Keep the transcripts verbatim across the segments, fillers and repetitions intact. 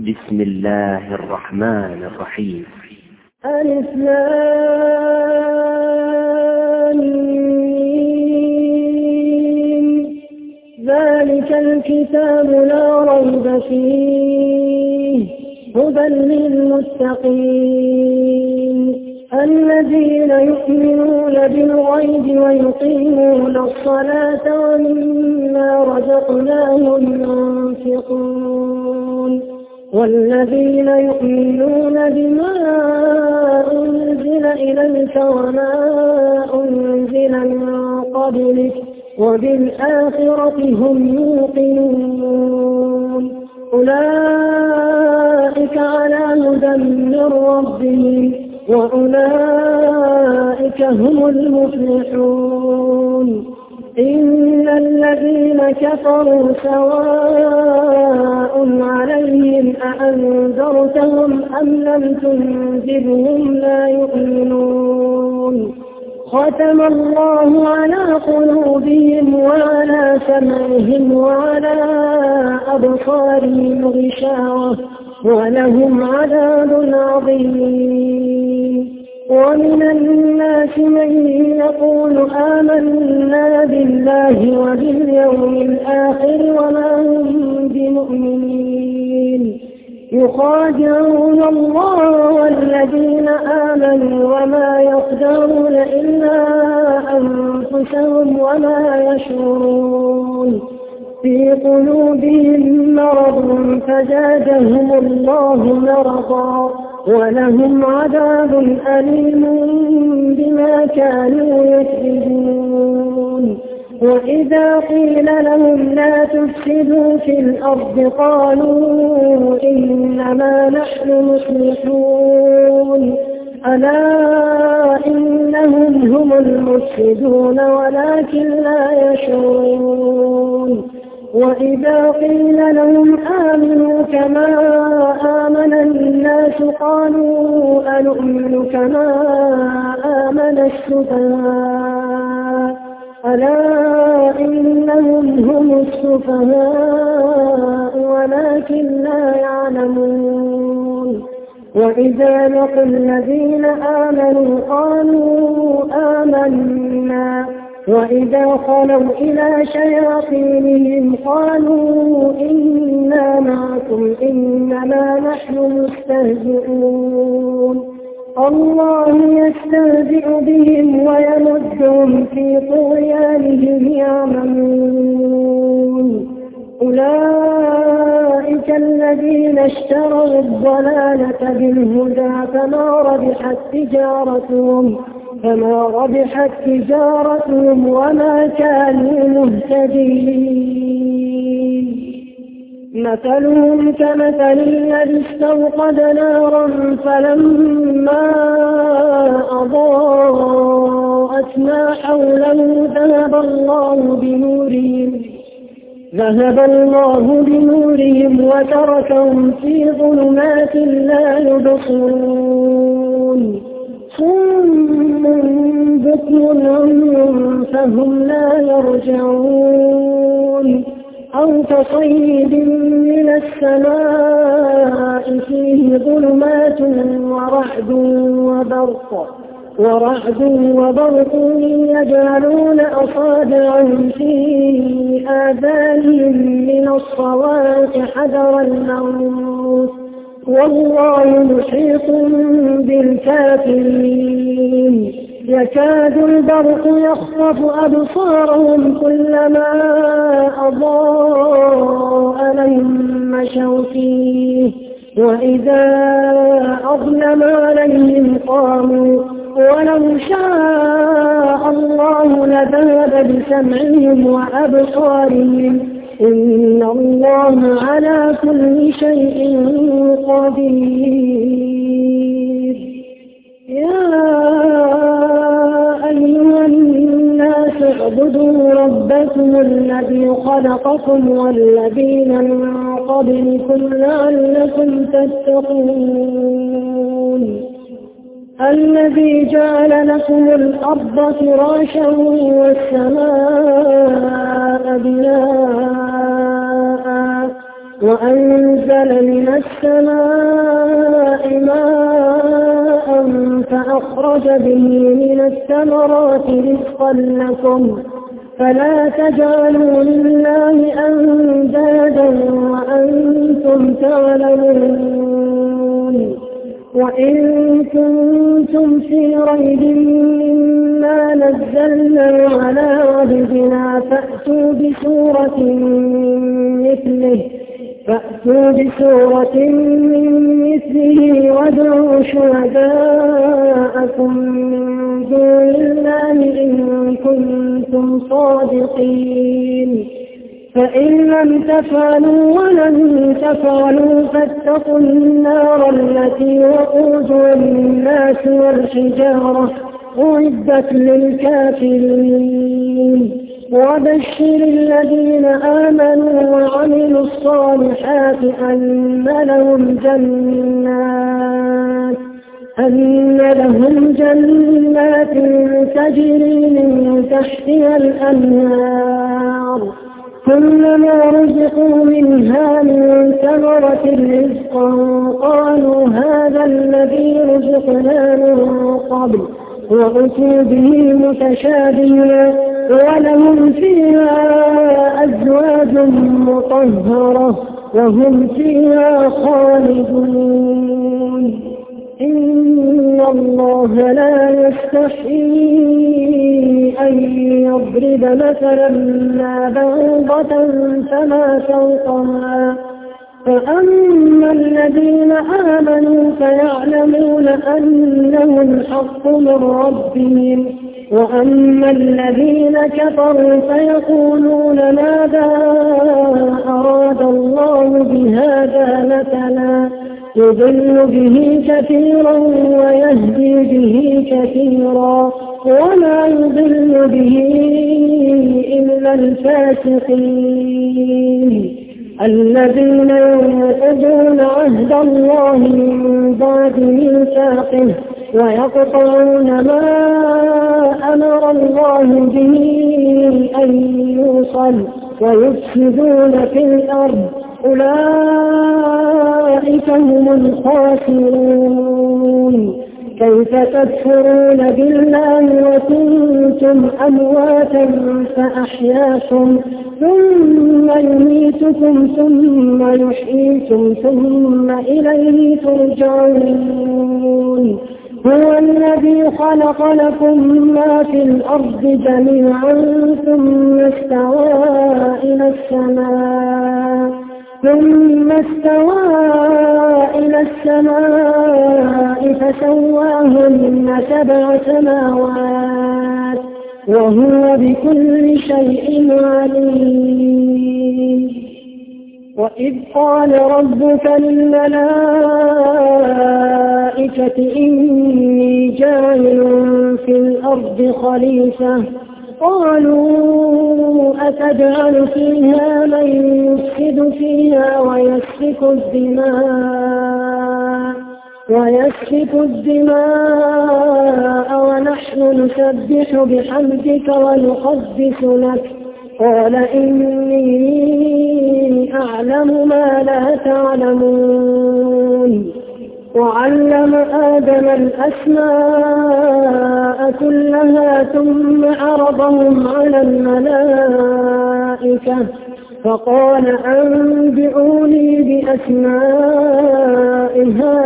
بسم الله الرحمن الرحيم. ألف لام ميم. ذلك الكتاب لا ريب فيه هدى للمتقين الذين يؤمنون بالغيب ويقيمون الصلاة ومما رزقناهم ينفقون والذين يؤمنون بما أنزل إليك وما أنزل من قبلك وبالآخرة هم يوقنون أولئك على هدى من ربهم وأولئك هم المفلحون إن الذين كفروا سواء عليهم أأنذرتهم أم لم تنذرهم لا يؤمنون ختم الله على قلوبهم وعلى سمعهم وعلى أبصارهم غشاوة ولهم عذاب عظيم ومن الناس من يقول آمنا بالله وباليوم الآخر وما هم بمؤمنين يخادعون الله والذين آمنوا وما يخدعون إلا أنفسهم وما يشعرون في قلوبهم مرض فزادهم الله مرضا ولهم عذاب أليم بما كانوا يكذبون وإذا قيل لهم لا تفسدوا في الأرض قالوا إنما نحن مصلحون ألا إنهم هم المفسدون ولكن لا يشعرون وإذا قيل لهم آمنوا كما آمن الناس قالوا أنؤمن كما آمن السفهاء ألا إنهم هم السفهاء ولكن لا يعلمون وإذا لقوا الذين آمنوا قالوا آمنا وإذا خلوا إلى شياطينهم قالوا إنا معكم إنما نحن مستهزئون الله يستهزئ بهم ويمدهم في طغيانهم يعمهون أولئك الذين اشتروا الضلالة بالهدى فما ربحت تجارتهم فما ربحت تجارتهم وما كانوا مهتدين مثلهم كمثل الذي استوقد نارا فلما أضاءت ما حوله ذهب الله بنورهم ذهب الله بنورهم وتركهم في ظلمات لا يبصرون صم بكم عمي فهم لا يرجعون أو كصيد من السماء فيه ظلمات ورعد وبرق ورعد وبرق يجعلون أصابعهم في آذانهم من الصواعق حذر الموت والله محيط بالكافرين يكاد البرق يخطف أبصارهم كلما أضاء لهم مشوا فيه وإذا أظلم عليهم قاموا ولو شاء الله لذهب بسمعهم وأبصارهم إن الله على كل شيء قدير يا أيها الناس اعبدوا ربكم الذي خلقكم والذين من قبلكم لعلكم تتقون الذي جعل لكم الأرض فراشا والسماء بناء وأنزل من السماء ماء فأخرج به من الثمرات رزقا لكم فلا تجعلوا لله أندادا وأنتم تعلمون. وإن كنتم في ريب مما نزلنا على عبدنا فأتوا بسورة من مثله فأتوا بسورة من مثله وادعوا شهداءكم من دون الله إن كنتم صادقين. فإن لم تفعلوا ولن تفعلوا فاتقوا النار التي وقودها الناس والحجارة أعدت للكافرين. وبشر الذين آمنوا وعملوا الصالحات أن لهم جنات أن لهم جنات تجري من تحتها الأنهار كلما رزقوا منها من ثمرة رزقا قالوا هذا الذي رزقنا من قبل وأتوا به متشابها ولهم فيها أزواج مطهرة وهم فيها خالدون. إن الله لا يستحيي أن يضرب مثلا ما بعوضة فما فوقها فأما الذين آمنوا فيعلمون أنه الحق من ربهم وأما الذين كفروا فيقولون ماذا أراد الله بهذا مثلا يضل به كثيرا ويهدي به كثيرا وما يضل به إلا الفاسقين الذين ينقضون عهد الله من بعد ميثاقه ويقطعون ما أمر الله به أن يوصل ويفسدون في الأرض أولئك هم الخاسرون. كيف تكفرون بالله وكنتم أمواتا فأحياكم ثم يميتكم ثم يحييكم ثم إليه ترجعون. هو الذي خلق لكم ما في الأرض جميعا ثم استوى إلى السماء ثم استوى إلى السماء فسواهن سبع سماوات وهو بكل شيء عليم. وإذ قال ربك للملائكة إني جاعل في الأرض خليفة قالوا أتجعل فيها من يفسد فيها ويسفك الدماء ويسفك الدماء ونحن نسبح بحمدك ونقدس لك قال إني أعلم ما لا تعلمون. وعلم آدم الأسماء كلها ثم عرضهم على الملائكة فقال أنبئوني بأسماء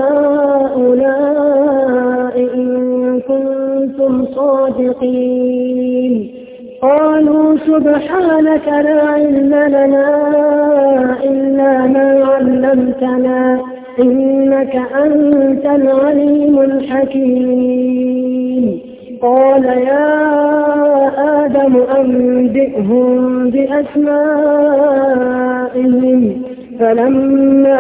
هؤلاء إن كنتم صادقين. قالوا سبحانك لا علم لنا إلا ما علمتنا إنك أنت العليم الحكيم. قال يا آدم أنبئهم بأسمائهم فلما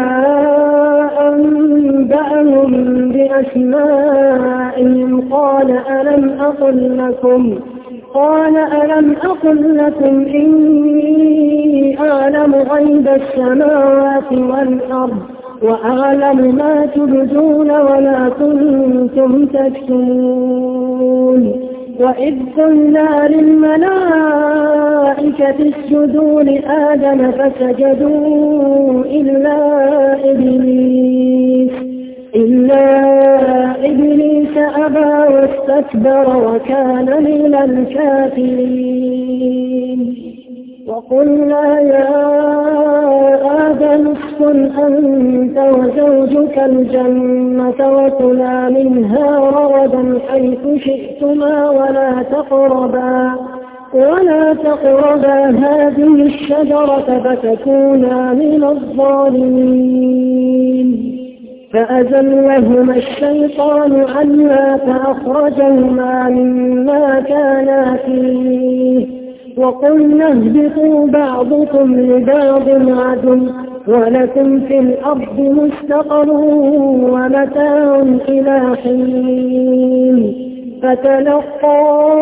أنبأهم بأسمائهم قال ألم أقل لكم قال ألم أقل لكم إني أعلم غيب السماوات والأرض وأعلم ما تبدون ولا كنتم تكتمون. وإذ قلنا للملائكة اسجدوا لآدم فسجدوا إلا إبليس إلا إبليس أبى واستكبر وكان من الكافرين. وقلنا يا آدم اسكن أنت وزوجك الجنة وكلا منها رغدا حيث شئتما ولا تقربا ولا تقربا هذه الشجرة فتكونا من الظالمين. فأزلهما الشيطان عنها فأخرجهما مما كانا فيه وقلنا اهبطوا بعضكم لبعض عدو ولكم في الأرض مستقر ومتاع إلى حين. فتلقى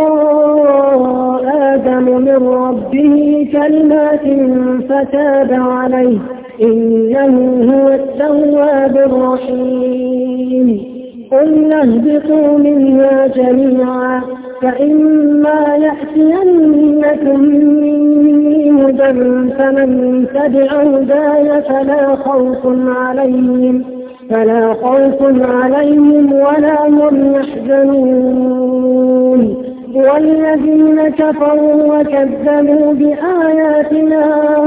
آدم من ربه كلمات فتاب عليه إنه هو التواب الرحيم. قلنا اهبطوا منها جميعا فإما يأتينكم مني هدى فمن تبع هداي فلا خوف عليهم فلا خوف عليهم ولا هم يحزنون. والذين كفروا وكذبوا بآياتنا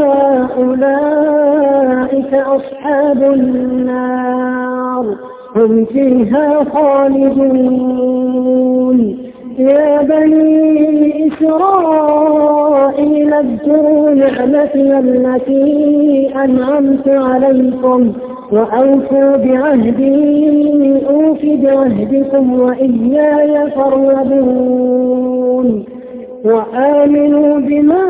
أولئك أصحاب النار هم فيها خالدون. يا بني إسرائيل اذكروا نعمتي التي أنعمت عليكم وأوفوا بعهدي أوف بعهدكم وإياي فارهبون. وآمنوا بما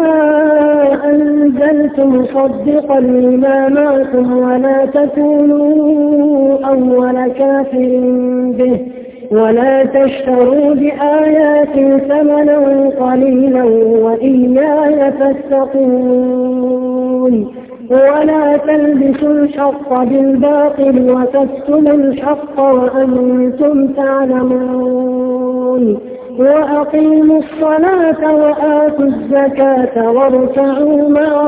أنزلت مصدقا لما معكم ولا تكونوا أول كافر به ولا تشتروا بآياتي ثمنا قليلا وإياي فاتقون. ولا تلبسوا الحق بالباطل وتكتموا الحق وأنتم تعلمون. وأقيموا الصلاة وآتوا الزكاة واركعوا مع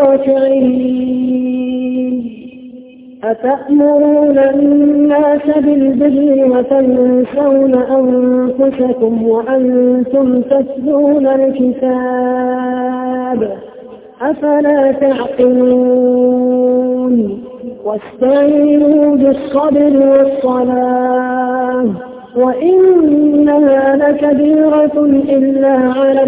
الراكعين. أتأمرون الناس بالبر وتنسون أنفسكم وأنتم تتلون الكتاب أفلا تعقلون. واستعينوا بالصبر والصلاة وإنها لكبيرة إلا على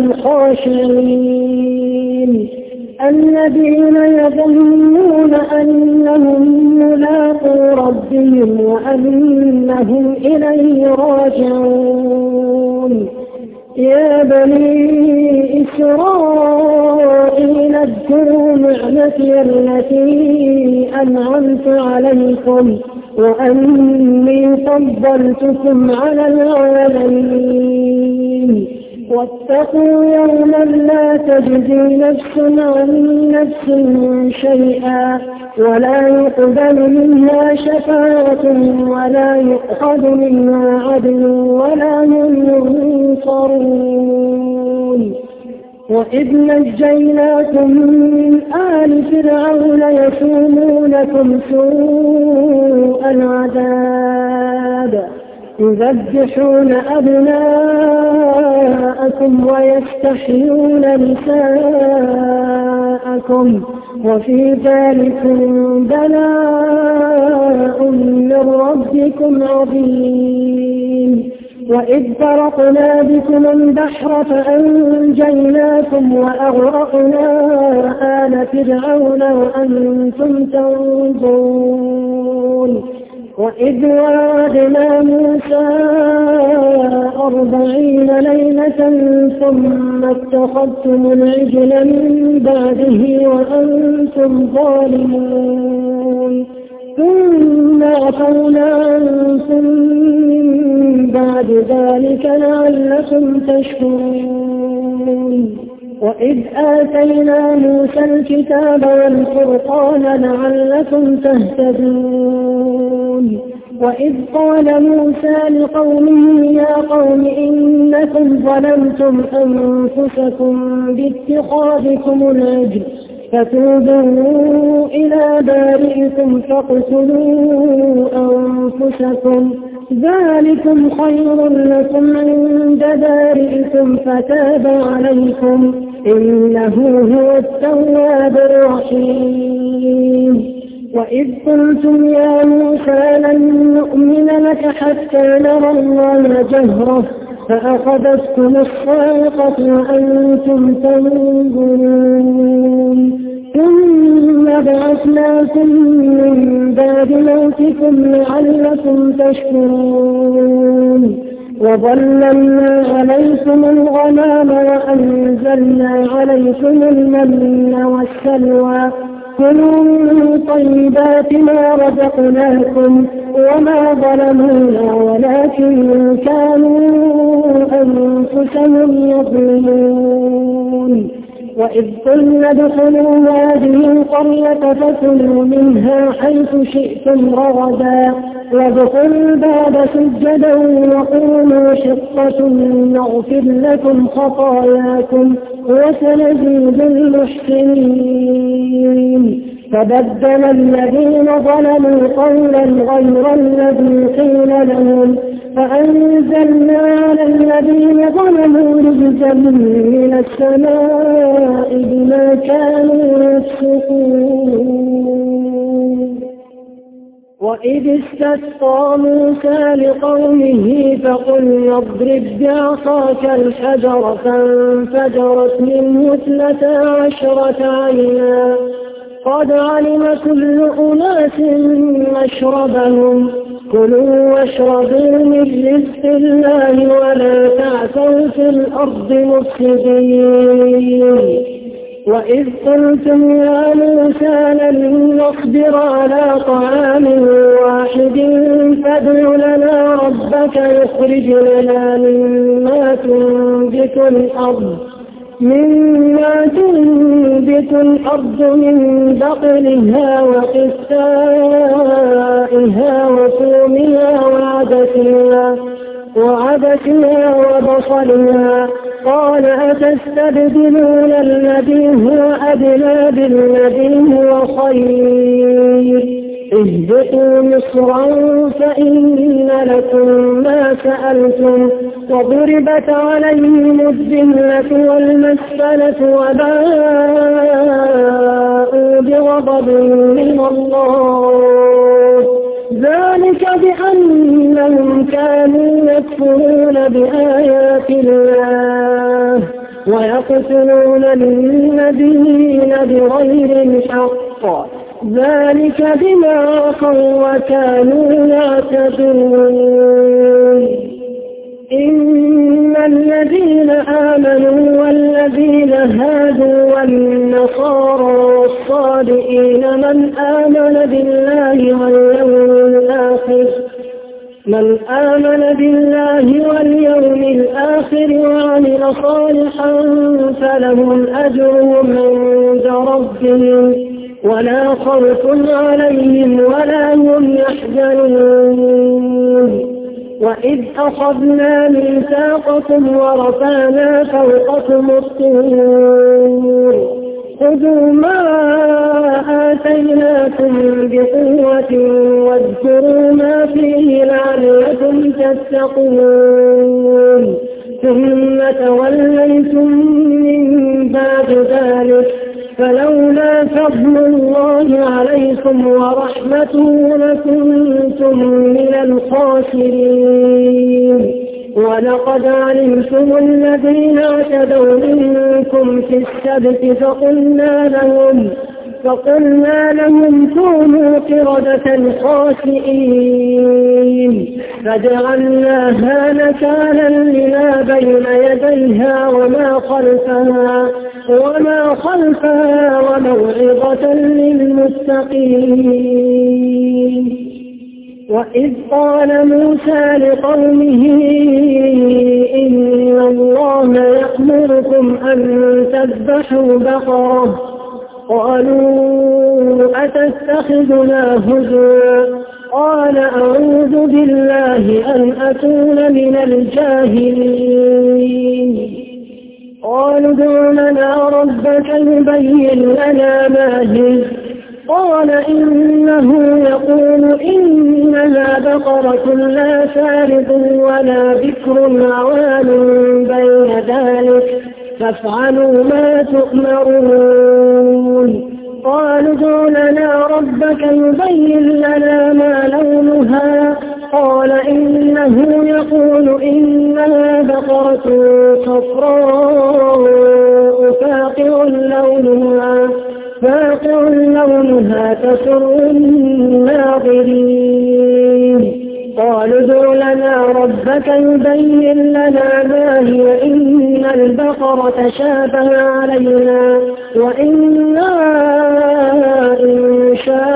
الخاشعين الذين يظنون أنهم ملاقو ربهم وأنهم إليه راجعون. يا بني إسرائيل اذكروا نعمتي التي أنعمت عليكم وأني فضلتكم على العالمين. واتقوا يوما لا تجزي نفس عن نفس شيئا ولا يقبل منها شفاعة ولا يؤخذ منها عدل ولا هم ينصرون. وإذ نجيناكم من آل فرعون يسومونكم سوء العذاب يذبحون أبناءكم ويستحيون نساءكم وفي ذلك بلاء من ربكم عظيم. وإذ فرقنا بكم البحر فأنجيناكم وأغرقنا آل فرعون وأنتم تنظرون. وإذ وعدنا موسى أربعين ليلة ثم اتخذتم العجل من بعده وأنتم ظالمون ثم عفونا عنكم من بعد ذلك لعلكم تشكرون. وإذ آتينا موسى الكتاب والفرقان لعلكم تهتدون. وإذ قال موسى لقومه يا قوم إنكم ظلمتم أنفسكم باتخاذكم العجل فتوبوا إلى بارئكم فاقتلوا أنفسكم ذلكم خير لكم عند بارئكم فتاب عليكم إنه هو التواب الرحيم. وإذ قلتم يا موسى لن نؤمن لك حتى نرى الله جهرة فأخذتكم الصاعقة وأنتم تنظرون ثم بعثناكم من بعد موتكم لعلكم تشكرون وظللنا عليكم الغمام وأنزلنا عليكم المن والسلوى كلوا من طيبات ما رزقناكم وما ظلمونا ولكن كانوا أنفسهم يظلمون. وإذ قلنا ادخلوا هذه القرية فكلوا منها حيث شئتم رغدا وادخلوا الباب سجدا وقولوا حطة نغفر لكم خطاياكم وسنزيد المحسنين. فبدل الذين ظلموا قولا غير الذي قيل لهم فأنزلنا على الذين ظلموا رجزا من السماء بما كانوا يفسقون. وإذ استسقى موسى لقومه فقل اضرب بعصاك الحجر فانفجرت منه اثنتا عشرة عينا قد علم كل أناس مشربهم كلوا واشربوا من رزق الله ولا تعثوا في الأرض مفسدين. وإذ قلتم يا موسى لن نصبر على طعام واحد فادع لنا ربك يخرج لنا مما تنبت الأرض مما تنبت الأرض من بقلها وقثائها وفومها وعدسها وعدسها وبصلها قال أتستبدلون الذي هو أدنى بالذي هو خير اهبطوا مصرا فإن لكم ما سألتم وضربت عليهم الذلة والمسكنة وباءوا بغضب من الله ذلك بأنهم كانوا يكفرون بآيات الله ويقتلون النبيين بغير الحق ذلك بما عصوا وكانوا يعتدون. إن الذين آمنوا والذين هادوا والنصارى والصابئين من آمن بالله واليوم الآخر من آمن بالله واليوم الآخر وعمل صالحا فلهم أجرهم عند ربهم ولا خوف عليهم ولا هم يحزنون. وإذ أخذنا ميثاقكم ورفعنا فوقكم الطور خذوا ما آتيناكم بقوة واذكروا ما فيه لعلكم تتقون ثم توليتم من بعد ذلك فلولا فضل الله عليكم ورحمته لكنتم من الخاسرين. ولقد علمتم الذين اعتدوا منكم في السبت فقلنا لهم فقلنا لهم كونوا قردة خاسئين فجعلناها نكالا لما بين يديها وما خلفها وما خلفها وموعظة للمتقين. وإذ قال موسى لقومه إن الله يأمركم أن تذبحوا بقرة قالوا أتتخذنا هزوا قال أعوذ بالله أن أكون من الجاهلين قالوا ادع لنا ربك يبين لنا ما هي قال إنه يقول إنها بقرة لا فارض ولا بكر عوان بين ذلك فافعلوا ما تؤمرون قالوا ادع لنا ربك يبين لنا ما لونها قال إنه يقول إنها بقرة صفراء فاقع لونها فاقع لونها تسر الناظرين قالوا ادع لنا ربك يبين لنا ما هي إن البقرة شابه علينا وإنا إن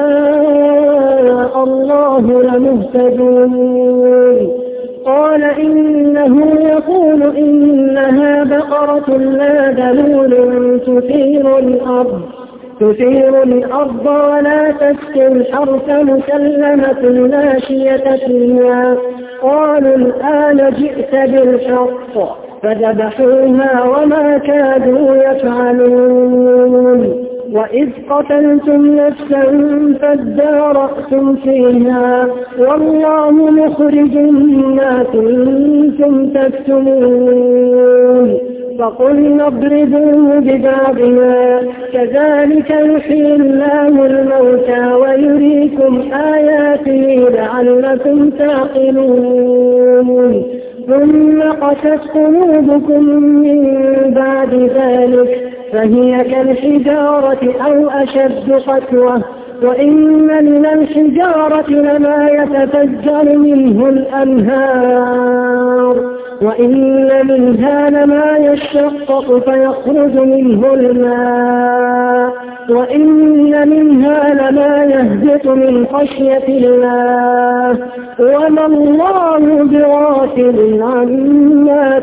شاء الله لمهتدون قال إنه يقول إنها بقرة لا ذلول تثير الأرض تثير الأرض ولا تسقي الحرث مسلمة لا شية فيها قالوا الآن جئت بالحق فذبحوها وما كادوا يفعلون وإذ قتلتم نفسا فادارأتم فيها والله مخرج ما كنتم تكتمون فقلنا اضربوه ببابها كذلك يحيي الله الموتى ويريكم آياته لعلكم تعقلون ثم قست قلوبكم من بعد ذلك فهي كالحجارة أو أشد قسوة وإن من الحجارة لما يتفجر منه الأنهار وإن منها لما يشقق فيخرج منه الماء وإن منها لما يهبط من خشية الله وما الله بغافل عما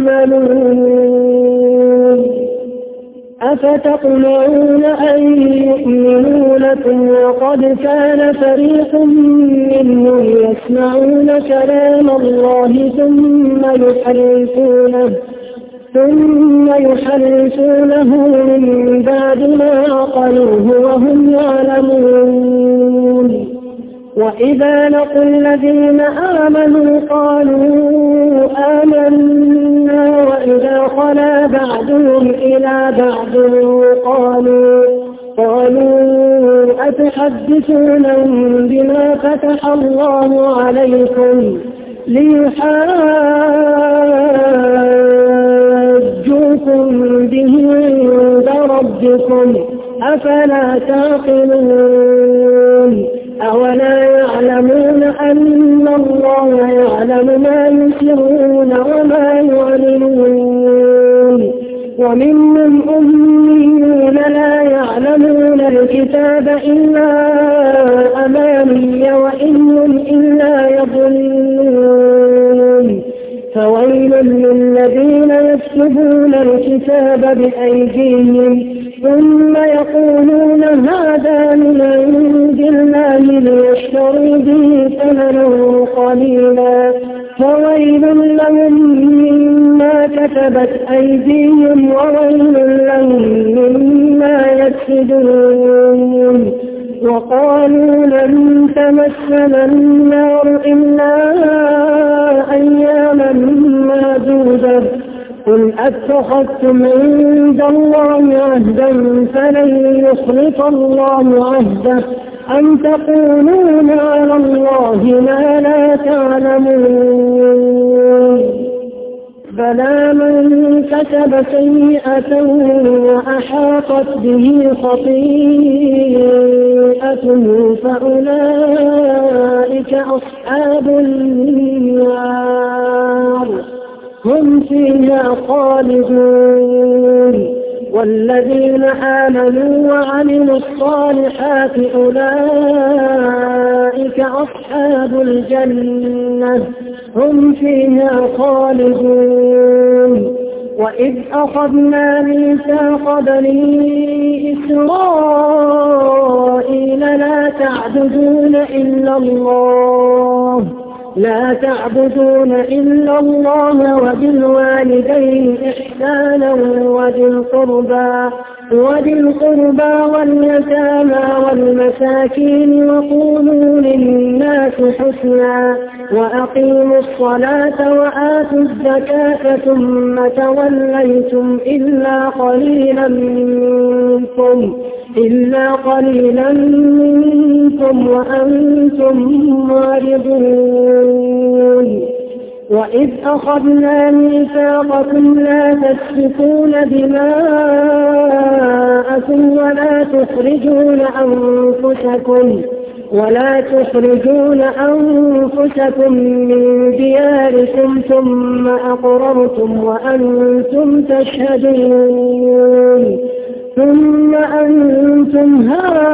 تعملون أفتطمعون أن يؤمنوا لكم وقد كان فريق منهم يسمعون كلام الله ثم يحرفونه ثم يحرفونه من بعد ما عقلوه وهم يعلمون وإذا لقوا الذين آمنوا قالوا آمنا وإذا خلا بعضهم إلى بعض قالوا قالوا أتحدثونهم بما فتح الله عليكم ليحاجوكم به عند ربكم أفلا تعقلون أولا يعلمون أن الله يعلم ما يسرون وما يعلنون ومنهم أميون لا يعلمون الكتاب إلا أماني وإن إلا يضلون فويل للذين يكتبون الكتاب بأيديهم ثم يقولون هذا من عند الله ليشتروا به ثمنا قليلا فويل لهم مما كتبت أيديهم وويل لهم مما يكسبون وقالوا لن تمسنا النار إلا أياما معدودة قل أتخذتم عند الله عهدا فلن يخلف الله عهده أم تقولون على الله ما لا تعلمون بلى من كسب سيئة وأحاطت به خطيئته فأولئك أصحاب النار هم فيها خالدون والذين آمنوا وعملوا الصالحات أولئك أصحاب الجنة هم فيها خالدون وإذ أخذنا ميثاق بني إسرائيل لا تعبدون إلا الله لا تعبدون إلا الله وبالوالدين إحسانا وذي القربى وذي القربى واليتامى والمساكين وقولوا للناس حسنا وأقيموا الصلاة وآتوا الزكاة ثم توليتم إلا قليلا منكم إلا قليلا منكم وأنتم معرضون وإذ أخذنا ميثاقكم لا تسفكون دماءكم ولا تخرجون أنفسكم ولا تخرجون أنفسكم من دياركم ثم أقررتم وأنتم تشهدون ثم أنتم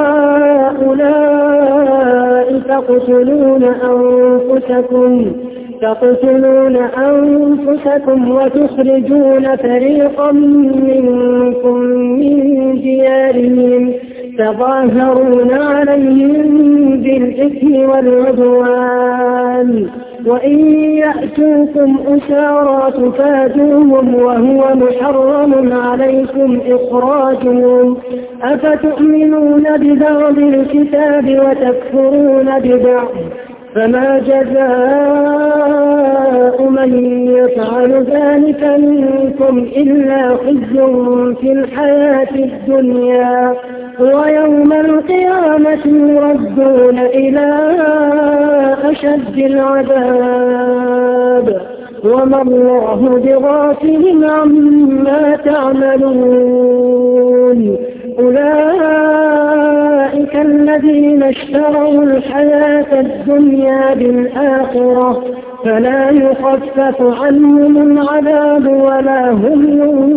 هؤلاء تقتلون أنفسكم تقتلون أنفسكم وتخرجون فريقا منكم من ديارهم تظاهرون عليهم بالإثم والعدوان وإن يأتوكم أسارى تفادوهم وهو محرم عليكم إخراجهم أفتؤمنون ببعض الكتاب وتكفرون ببعض فما جزاء من يفعل ذلك منكم إلا خزي في الحياة الدنيا ويوم القيامة يردون إلى أشد العذاب وما الله بغافل عما تعملون أولئك الذين اشتروا الحياة الدنيا بالآخرة فلا يخفف عنهم العذاب ولا هم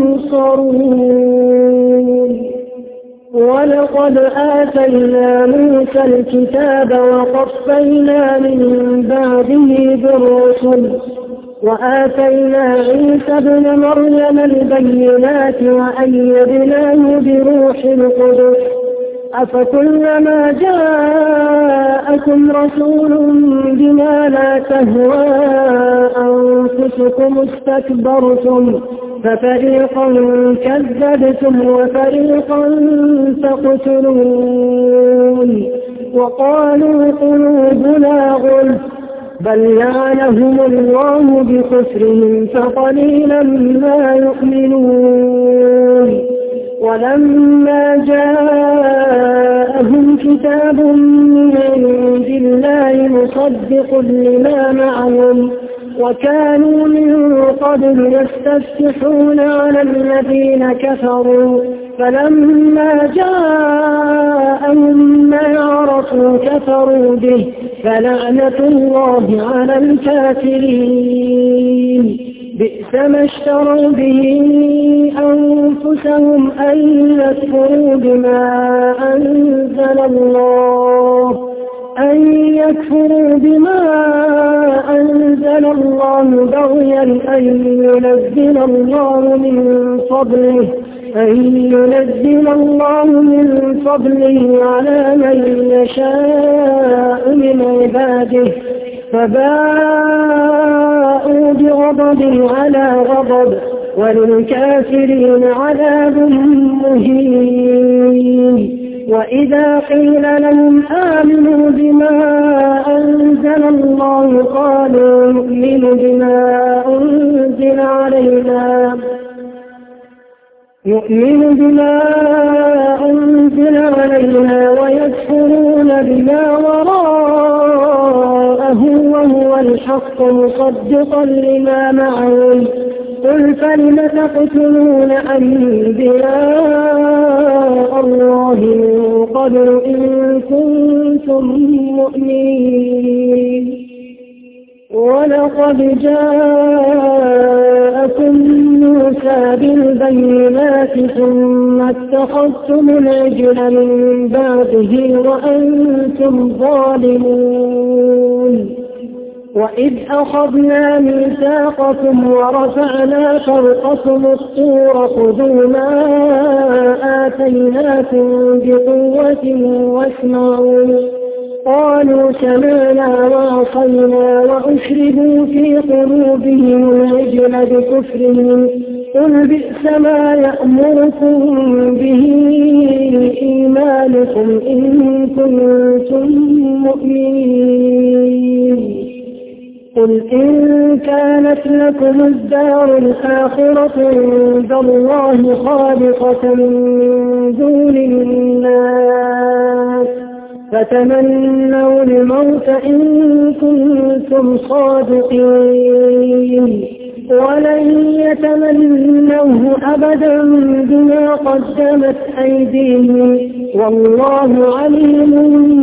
ينصرون ولقد آتينا موسى الكتاب وقفينا من بعده بالرسل وآتينا عيسى ابن مريم البينات وأيدناه بروح القدس أفكلما جاءكم رسول بما لا تهوى أنفسكم استكبرتم ففريقا كذبتم وفريقا تقتلون وقالوا قلوبنا غلف بل لعنهم الله بكفرهم فقليلا ما يؤمنون ولما جاءهم كتاب من عند الله مصدق لما معهم وكانوا من قبل يستفتحون على الذين كفروا فلما جاءهم ما عرفوا كفروا به فلعنة الله على الكافرين بئس ما اشتروا به أنفسهم أن يكفروا بما أنزل الله أن يكفروا بما أنزل الله بغيا أن ينزل الله من فضله أن ينزل الله من فضله على من يشاء من عباده فباءوا بغضب على غضب وللكافرين عذاب مهين وإذا قيل لهم آمنوا بما أنزل الله قالوا نؤمن بما أنزل علينا يؤمن بما أنزل علينا ويكفرون بما وراءه وهو الحق مصدقا لما معهم قل فلم تقتلون أنبياء الله من قبل إن كنتم مؤمنين ولقد جاءكم موسى بالبينات ثم اتخذتم العجل من بعده وأنتم ظالمون وإذ أخذنا ميثاقكم ورفعنا فوقكم الطور خذوا ما آتيناكم بقوة واسمعوا قالوا سمعنا وعصينا وأشربوا في قلوبهم العجل بكفرهم قل بئس ما يأمركم به إيمانكم إن كنتم مؤمنين قل إن كانت لكم الدار الآخرة عند الله خالصة من دون الناس فتمنوا الموت إن كنتم صادقين ولن يتمنوه أبدا بما قدمت أيديهم والله عليم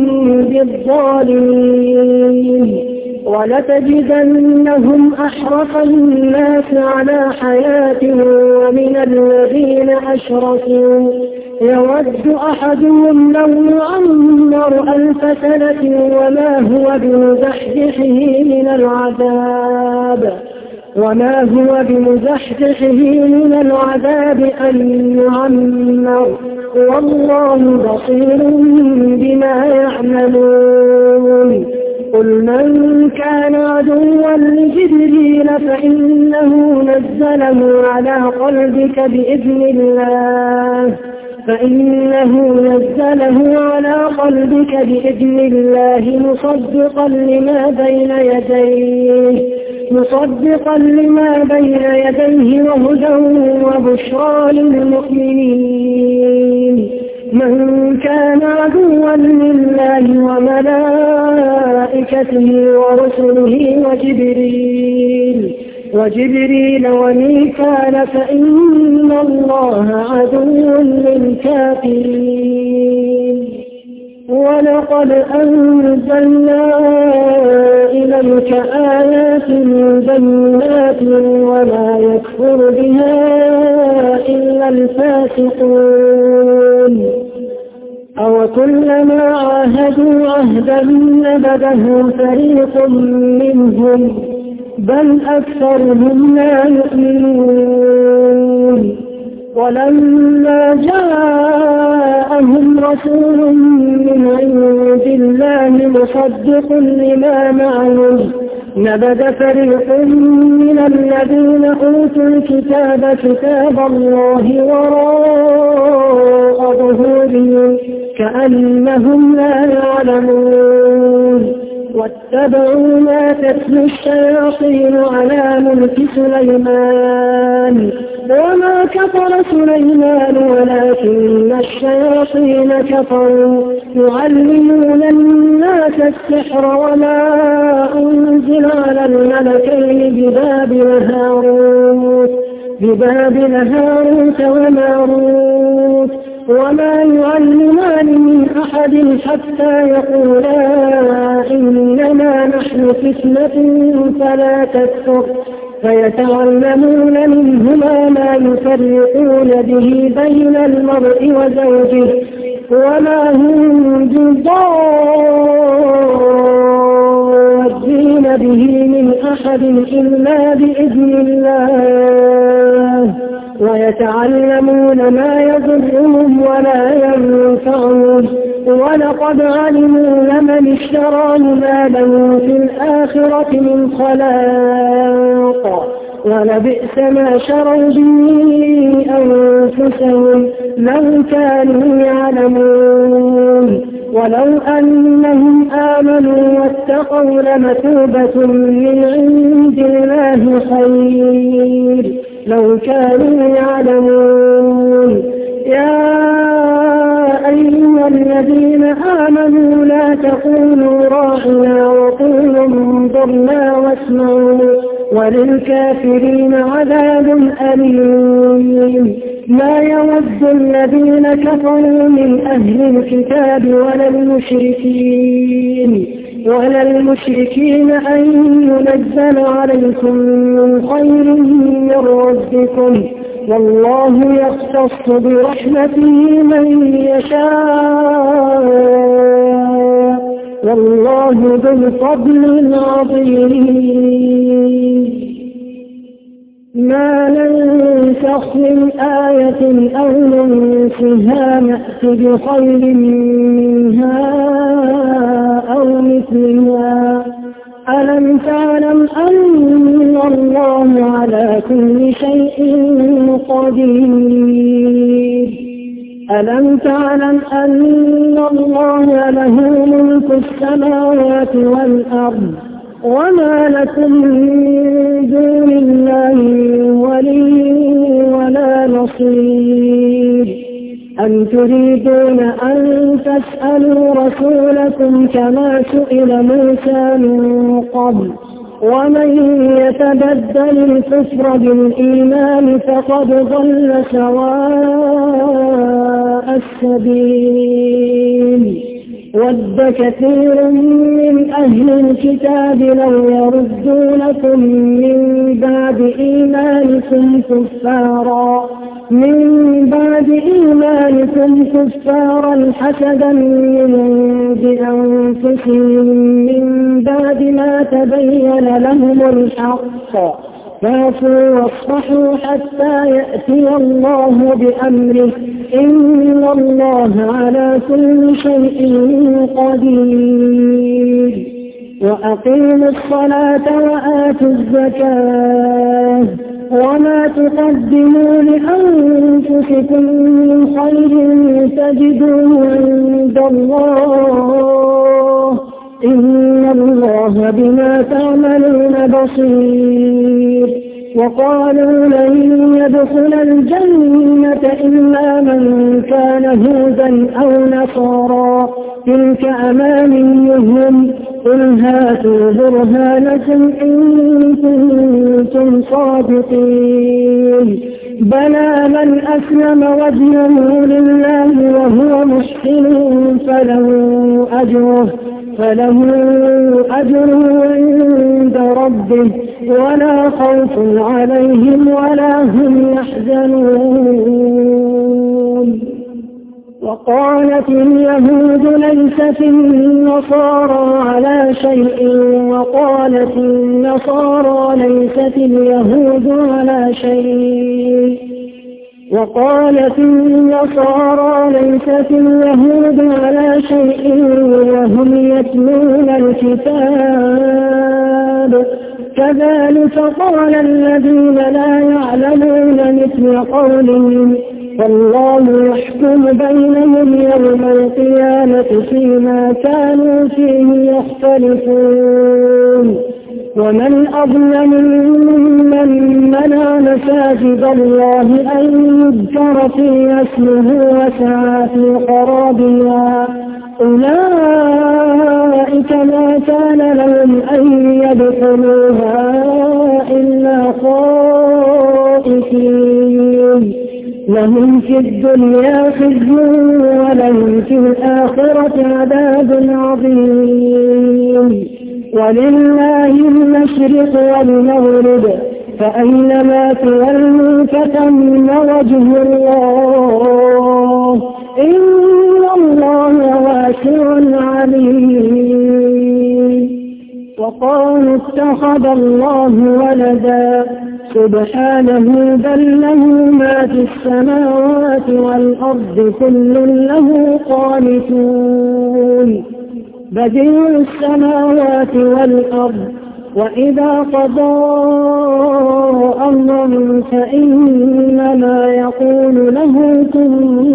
بالظالمين ولتجدنهم أحرص الناس على حياة ومن الذين أشركوا يود أحدهم لو يعمر ألف سنة وما هو بمزحزحه من العذاب وما هو بمزحزحه من العذاب أن يعمر والله بصير بما يعملون قل من كان عدوا لجبريل فإنه نزله على قلبك بإذن الله فإنه نزله على قلبك بإذن الله مصدقا لما بين يديه مصدقا لما بين يديه وهدى وبشرى للمؤمنين من كان عدوا لله وملائكته ورسله وجبريل وجبريل وميكال فإن الله عدو للكافرين ولقد أنزلنا إليك آيات بينات وما يكفر بها إلا الفاسقون أو كلما عاهدوا عهدا نبذه فريق منهم بل أكثرهم لا يؤمنون ولما جاءهم رسول من عند الله مصدق لما معهم نبذ فريق من الذين أوتوا الكتاب كتاب الله وراء ظهورهم كأنهم لا يعلمون واتبعوا ما تتلو الشياطين على ملك سليمان وما كفر سليمان ولكن الشياطين كفروا يعلمون الناس السحر وما أنزل على الملكين ببابل هاروت ببابل هاروت وماروت وما يعلمان من أحد حتى يقولا إنما نحن فتنة فلا تكفر فيتعلمون منهما ما يفرقون به بين المرء وزوجه وما هم بضارين به من أحد إلا بإذن الله ويتعلمون ما يضرهم ولا ينفعهم ولقد علموا لمن اشتراه ما له في الآخرة من خلاق ولبئس ما شروا به أنفسهم لو كانوا يعلمون ولو أنهم آمنوا واتقوا لمثوبة من عند الله خير لو كانوا يعلمون يا أيها الذين آمنوا لا تقولوا راعنا وقولوا انظرنا واسمعوا وللكافرين عذاب أليم ما يود الذين كفروا من أهل الكتاب ولا المشركين ولا المشركين أن ينزل عليكم من خير من ربكم والله يختص برحمته من يشاء والله ذو الفضل العظيم ما ننسخ من آية أو ننسها نأت بخير منها أو مثلها ألم تعلم أن الله على كل شيء قدير ألم تعلم أن الله له ملك السماوات والأرض وما لكم من دون الله ولي ولا نصير أم تريدون أن تسألوا رسولكم كما سئل موسى من قبل ومن يتبدل الكفر بالإيمان فقد ضل سواء السبيل ود كثير من أهل الكتاب لو يردونكم من بعد إيمانكم كفارا من بعد إيمانكم كفارا حسدا من عند أنفسهم من بعد ما تبين لهم الحق فاعفوا واصفحوا حتى يأتي الله بأمره إن الله على كل شيء قدير وأقيموا الصلاة وآتوا الزكاة وما تقدموا لأنفسكم من خير تجدوه عند الله إن الله بما تعملون بصير وقالوا لن يدخل الجنة إلا من كان هودا أو نصارى تلك أمانيهم قل هاتوا برهانكم إن كنتم صادقين بلى من أسلم وجهه لله وهو محسن فله أجره فله أجره عند ربه ولا خوف عليهم ولا هم يحزنون وقالت اليهود ليست النصارى على شيء وقالت النصارى ليست اليهود على شيء وقالت النصارى ليست اليهود على شيء وهم يتلون الكتاب كذلك قال الذين لا يعلمون مثل قولهم والله يحكم بينهم يوم القيامة فيما كانوا فيه يختلفون ومن أظلم ممن منع مساجد الله أن يذكر فيها اسمه وسعى في خرابها أولئك ما كان لهم أن يدخلوها إلا خائفين لهم في الدنيا خزي ولهم في الآخرة عذاب عظيم ولله المشرق والمغرب فأينما تولوا فثم وجه الله إن الله واسع عليم وقالوا اتخذ الله ولدا سبحانه بل له ما في السماوات والأرض كل له قانتون بديع السماوات والأرض وإذا قضى أمرا فإنما يقول له كن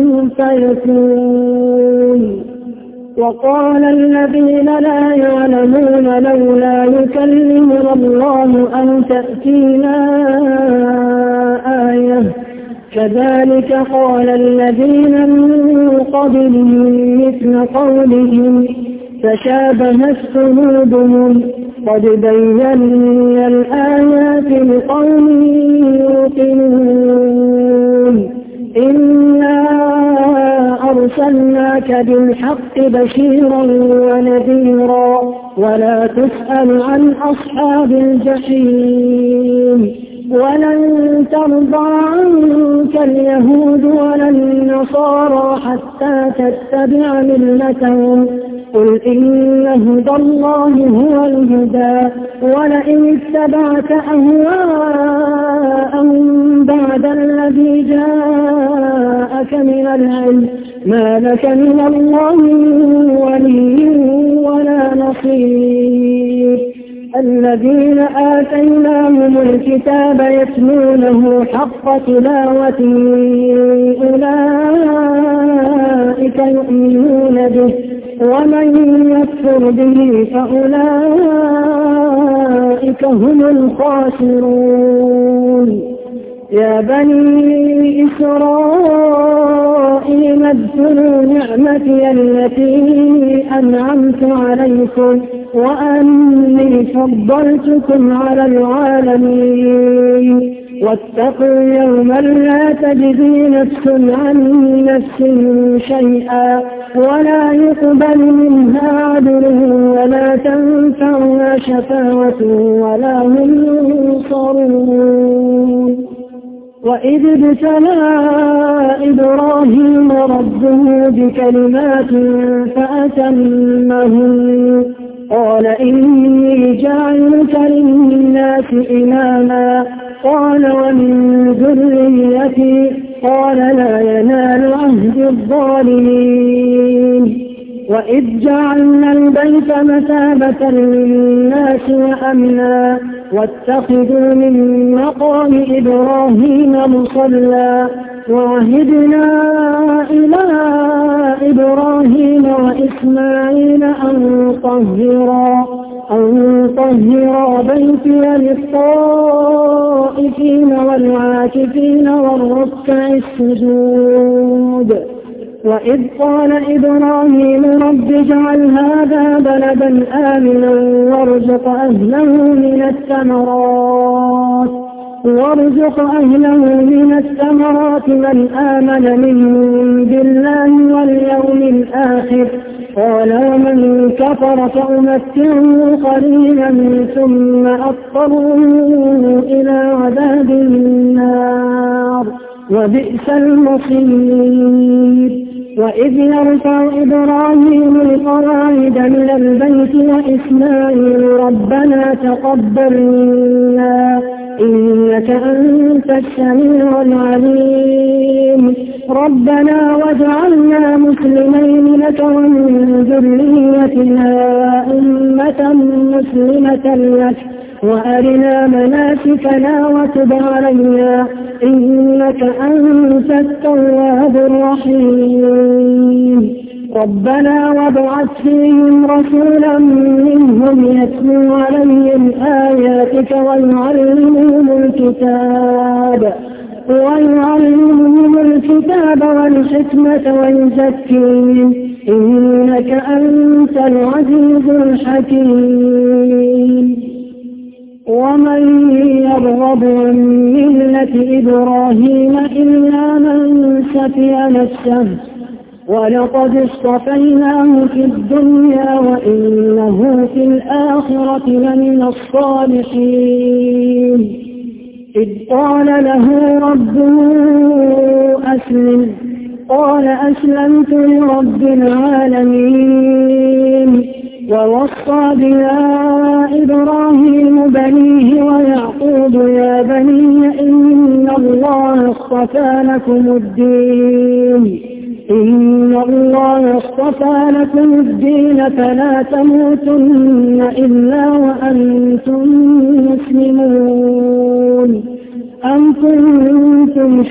فيكون وقال الذين لا يعلمون لولا يكلمنا الله أو تأتينا آية كذلك قال الذين من قبلهم مثل قولهم تشابهت قلوبهم قد بينا الآيات لقوم يوقنون إنا أرسلناك بالحق بشيرا ونذيرا ولا تسأل عن أصحاب الجحيم ولن ترضى عنك اليهود ولا النصارى حتى تتبع ملتهم قل إن هدى الله هو الهدى ولئن اتبعت أهواءهم بعد الذي جاءك من العلم ما لك من الله ولي ولا نصير الذين آتيناهم الكتاب يتلونه حق تلاوته أولئك يؤمنون به ومن يكفر به فأولئك هم الخاسرون يا بني إسرائيل اذكروا نعمتي التي أنعمت عليكم وأني فضلتكم على العالمين واتقوا يوما لا تجزي نفس عن نفس شيئا ولا يقبل منها عدل ولا تنفعها شفاعة ولا هم ينصرون وإذ ابتلى إبراهيم ربه بكلمات فأتمهن قال إني جاعلك للناس إماما قال ومن ذريتي قال لا ينال عهد الظالمين وإذ جعلنا البيت مثابة للناس وأمنا واتخذوا من مقام إبراهيم مصلى وعهدنا إلى إبراهيم وإسماعيل أن طهرا أن طهرا بيتي للطائفين والعاكفين والركع السجود وإذ قال إبراهيم رب اجعل هذا بلدا آمنا وارزق أهله من الثمرات وارزق أهله من الثمرات من آمن منهم بالله واليوم الآخر قال ومن كفر فأمتعه قليلا ثم أضطره إلى عذاب النار وبئس المصير وإذ يرفع إبراهيم القواعد من البيت وإسماعيل ربنا تقبل منا إنك أنت السميع العليم ربنا واجعلنا مسلمين لك ومن ذريتنا أمة مسلمة لك وأرنا مناسكنا وتب علينا إنك أنت التواب الرحيم ربنا وابعث فيهم رسولا منهم يتلو عليهم آياتك ويعلمهم الكتاب ويعلمهم الكتاب والحكمة ويزكيهم إنك أنت العزيز الحكيم ومن يرغب عن ملة إبراهيم إلا من سفي نفسه ولقد اصطفيناه في الدنيا وإنه في الآخرة لمن الصالحين إذ قال له ربه أسلم قال أسلمت لرب العالمين ووصى بها إبراهيم بنيه ويعقوب يا بني إن الله اصطفى لكم الدين إن الله اصطفى لكم الدين فلا تموتن إلا وأنتم مسلمون أم كنتم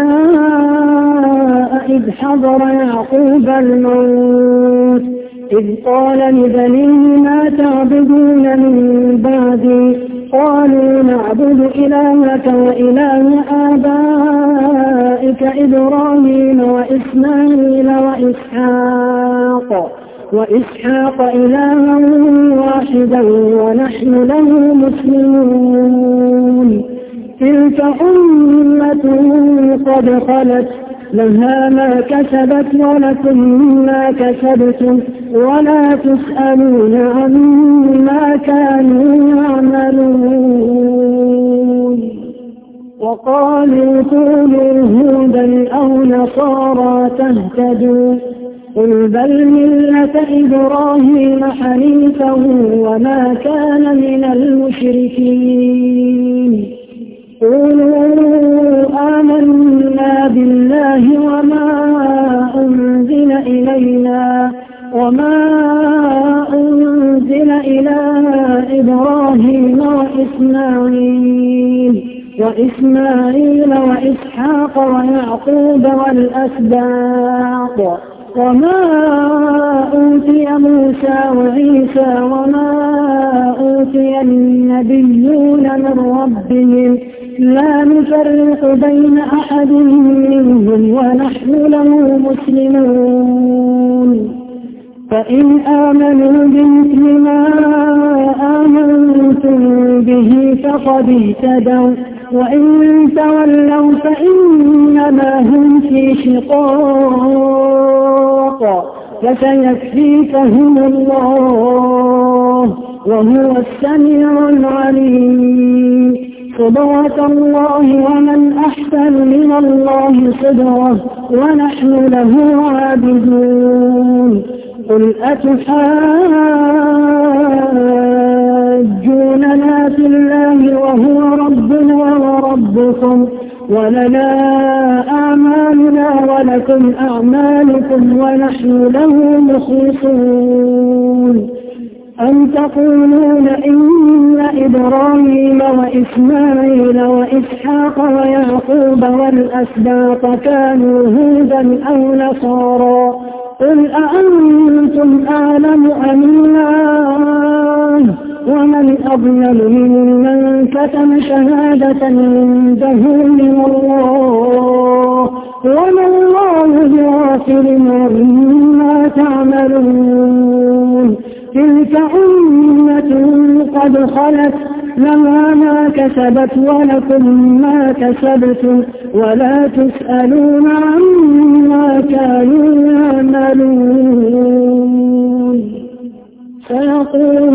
شهداء إذ حضر يعقوب الموت إذ قال لبنيه ما تعبدون من بعدي قالوا نعبد إلهك وإله آبائك إبراهيم وإسماعيل وإسحاق وإسحاق إلها واحدا ونحن له مسلمون تلك أمة قد خلت لها ما كسبت ولكم ما كسبتم ولا تسألون عما كانوا يعملون وقالوا كونوا هودا أو نصارى تهتدوا قل بل ملة إبراهيم حنيفا وما كان من المشركين قولوا آمنا بالله وما أنزل إلينا وما أنزل إلى إبراهيم إبراهيم وإسماعيل وإسماعيل وإسحاق ويعقوب والأسباط وما أوتي موسى وعيسى وما أوتي النبيون من ربهم لا نفرق بين أحد منهم ونحن له مسلمون فإن آمنوا بمثل ما آمنتم به فقد اهتدوا وإن تولوا فإنما هم في شقاق فسيكفيكهم الله وهو السميع العليم صبغة الله ومن أحسن من الله صبغة ونحن له عابدون قل أتحاجوننا في الله وهو ربنا وربكم ولنا أعمالنا ولكم أعمالكم ونحن له مخلصون أم تقولون إن إبراهيم وإسماعيل وإسحاق ويعقوب والأسباط كانوا هودا أو نصارى قل أأنتم أعلم أم الله ومن أظلم ممن كتم شهادة عنده من الله وما الله بغافل عما تعملون تلك أمة قد خلت لها ما كسبت ولكم ما كسبتم ولا تسألون عما كانوا يعملون سيقول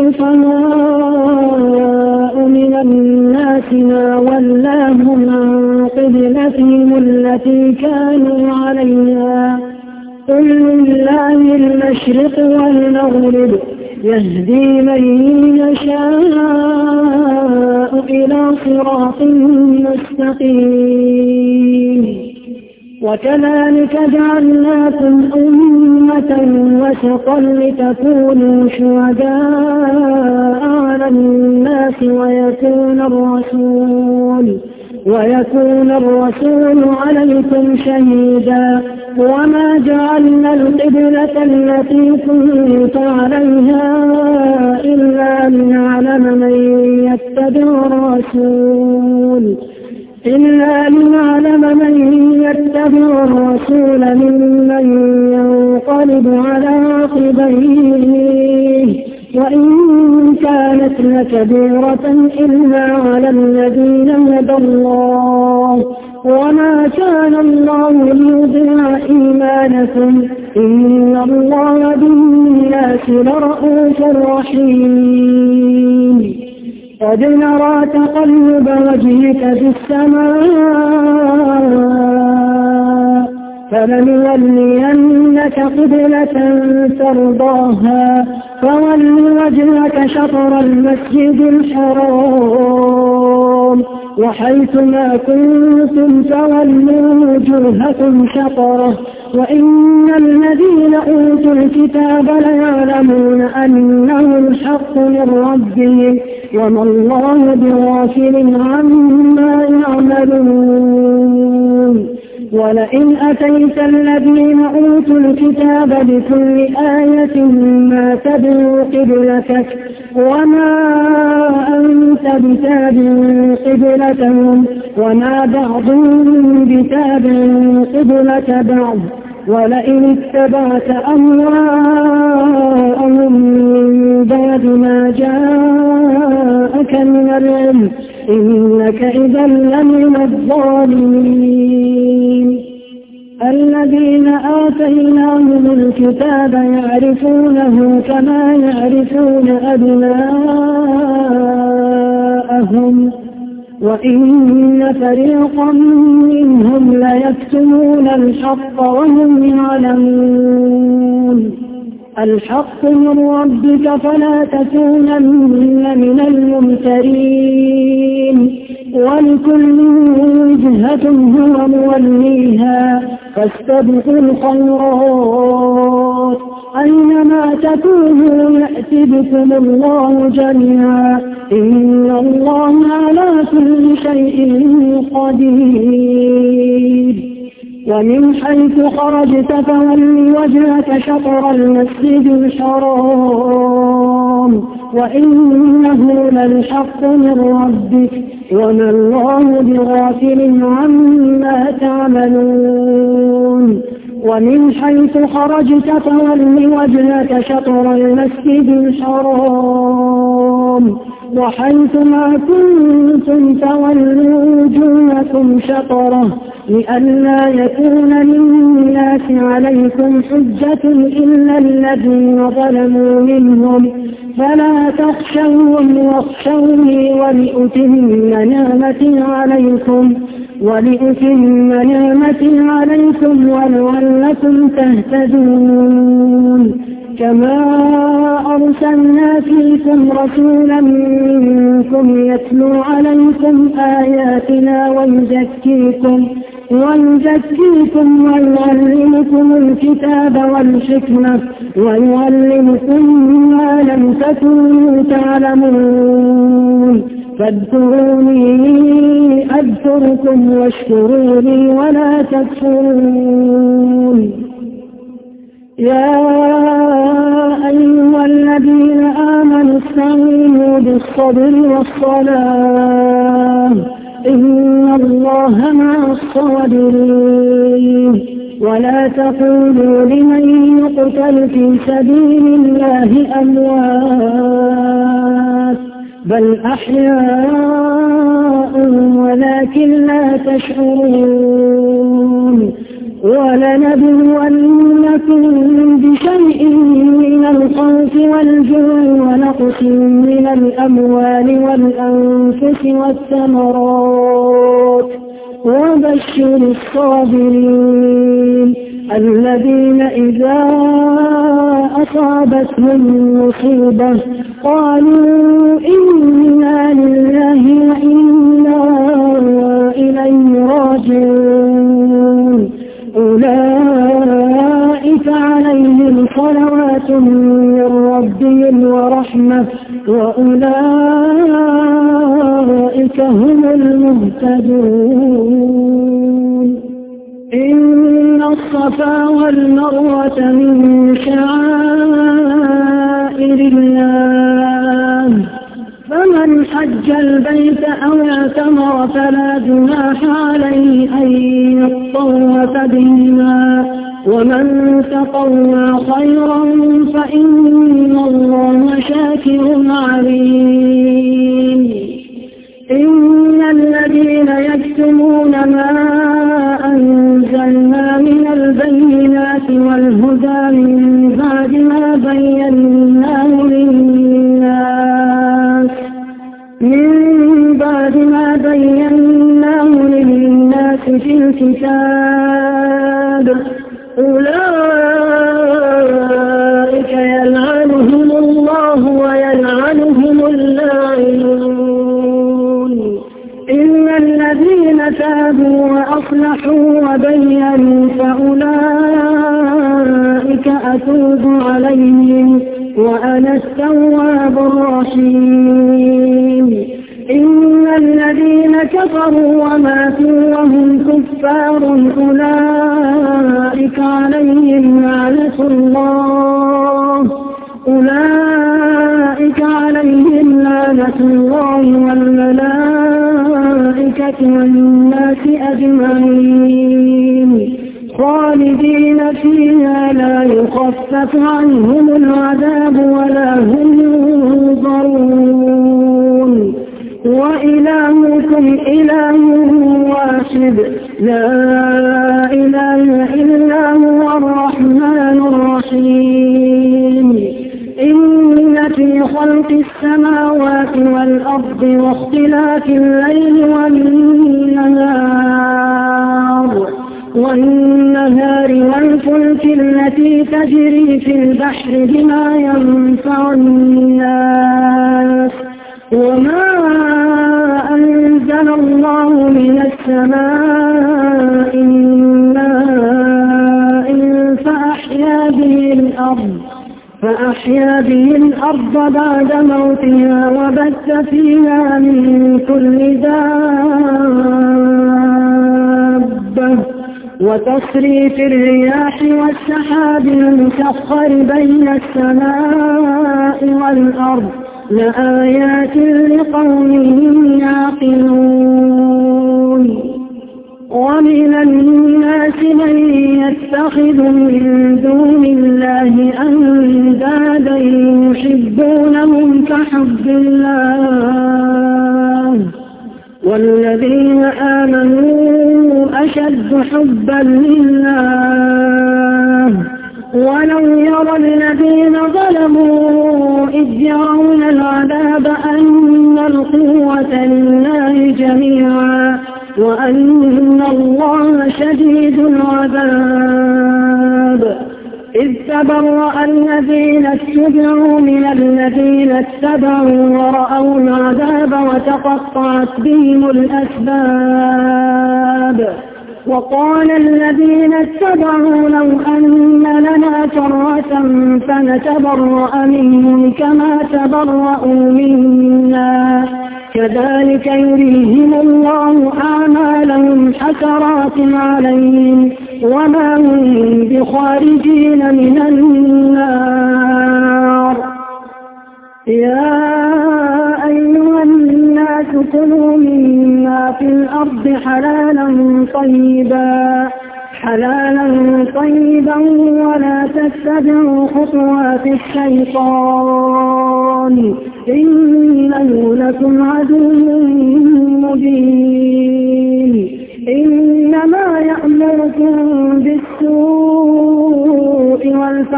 السفهاء من الناس ما ولاهم عن قبلتهم التي كانوا عليها قل لله المشرق والمغرب يهدي من يشاء إلى صراط مستقيم وكذلك جعلناكم أمة وسطا لتكونوا شهداء على الناس ويكون الرسول ويكون الرسول عليكم شهيدا وما جعلنا القبلة التي كنت عليها إلا لنعلم من يتبع الرسول إلا لنعلم من يتبع الرسول ممن ينقلب على عقبيه وإن كانت لكبيرة إلا على الذين هدى الله وما كان الله ليضيع إيمانكم إن الله بالناس لرءوف رحيم قد نرى تقلب وجهك في السماء فلنولينك قبلة ترضاها فول وجهك شطر المسجد الحرام وحيث ما كنتم فولوا وجوهكم شطره وإن الذين أوتوا الكتاب ليعلمون أنه الحق من ربهم وما الله بغافل عما يعملون ولئن أتيت الذين أوتوا الكتاب بكل آية ما تبعوا قبلتك وما أنت بتابع قبلتهم وما بعضهم بتابع قبلة بعض ولئن اتبعت أهواءهم من بعد ما جاءك من العلم إنك إذا لمن الظالمين الذين آتيناهم الكتاب يعرفونه كما يعرفون أبناءهم وإن فريقا منهم ليكتمون الحق وهم يعلمون الحق من ربك فلا تكونن من الممترين ولكل وجهة هو موليها فاستبقوا الخيرات أينما تكونوا يأتي بكم الله جميعا إن الله على كل شيء قدير. ومن حيث خرجت فول وجهك شطر المسجد الحرام وإنه للحق من ربك وما الله بغافل عما تعملون. ومن حيث خرجت فول وجهك شطر المسجد الحرام وحيث ما كنتم فولوا وجوهكم شطره لئلا يكون للناس عليكم حجة إلا الذين ظلموا منهم فلا تخشوهم واخشوني ولأتم نعمتي عليكم ولأتم نعمتي عليكم ولعلكم تهتدون. كما أرسلنا فيكم رسولا منكم يتلو عليكم آياتنا ويزكيكم ويزكيكم ويعلمكم الكتاب والحكمة ويعلمكم ما لم تكونوا تعلمون. فاذكروني أذكركم واشكروا لي ولا تكفرون. يا أيها الذين آمنوا استعينوا بالصبر والصلاة إن الله مع الصابرين. ولا تقولوا لمن يقتل في سبيل الله أموات بل أحياء ولكن لا تشعرون. ولنبلونكم بشيء من الخوف والجوع ونقص من الأموال والأنفس والثمرات وبشر الصابرين الذين إذا أصابتهم مصيبة قالوا إنا لله وإنا إليه راجعون. أولئك عليهم صلوات من ربهم ورحمة وأولئك هم المهتدون. إن الصفا والمروة من شعائر الله فمن حج البيت أو اعتمر فلا جناح عليه أن يطوف بهما ومن تطوع خيرا فإن الله شاكر عليم. إن الذين يكتمون ما أنزلنا من البينات والهدى من بعد ما بيناه للناس من بعد ما بيناه للناس في الكتاب أولئك يلعنهم الله ويلعنهم اللاعنون. إلا الذين تابوا وأصلحوا وبينوا فأولئك أتوب عليهم وأنا التواب الرحيم. إن الذين كفروا وماتوا وهم كفار أولئك عليهم لعنة الله أولئك عليهم لعنة الله والملائكة والناس أجمعين خالدين فيها لا يخفف عنهم العذاب ولا هم ينظرون. وإلهكم إله واحد لا إله إلا هو الرحمن الرحيم. إن في خلق السماوات والأرض واختلاف الليل والنهار والنهار والفلك التي تجري في البحر بما ينفع الناس وما أنزل الله من السماء من ماء فأحيا به الأرض فأحيا به الأرض بعد موتها وبث فيها من كل دابة وتصريف الرياح والسحاب المسخر بين السماء والأرض لآيات لقوم يعقلون. ومن الناس من يتخذ من دون الله أندادا يحبونهم كحب الله والذين آمنوا أشد حبا لله ولو يرى الذين ظلموا إذ يرون العذاب أن القوة لله جميعا وأن الله شديد العذاب. إذ تبرأ الذين اتبعوا من الذين اتبعوا ورأوا العذاب وتقطعت بهم الأسباب. وقال الذين اتبعوا لو أن لنا كرة فنتبرأ منهم كما تبرأوا منا كذلك يريهم الله أعمالهم حسرات عليهم وما هم بخارجين من النار. يا أيها الناس كلوا مما في الأرض حلالا طيبا حلالا طيبا ولا تتبعوا خطوات الشيطان إنه لكم عدو مبين. إنما يأمركم بالسوء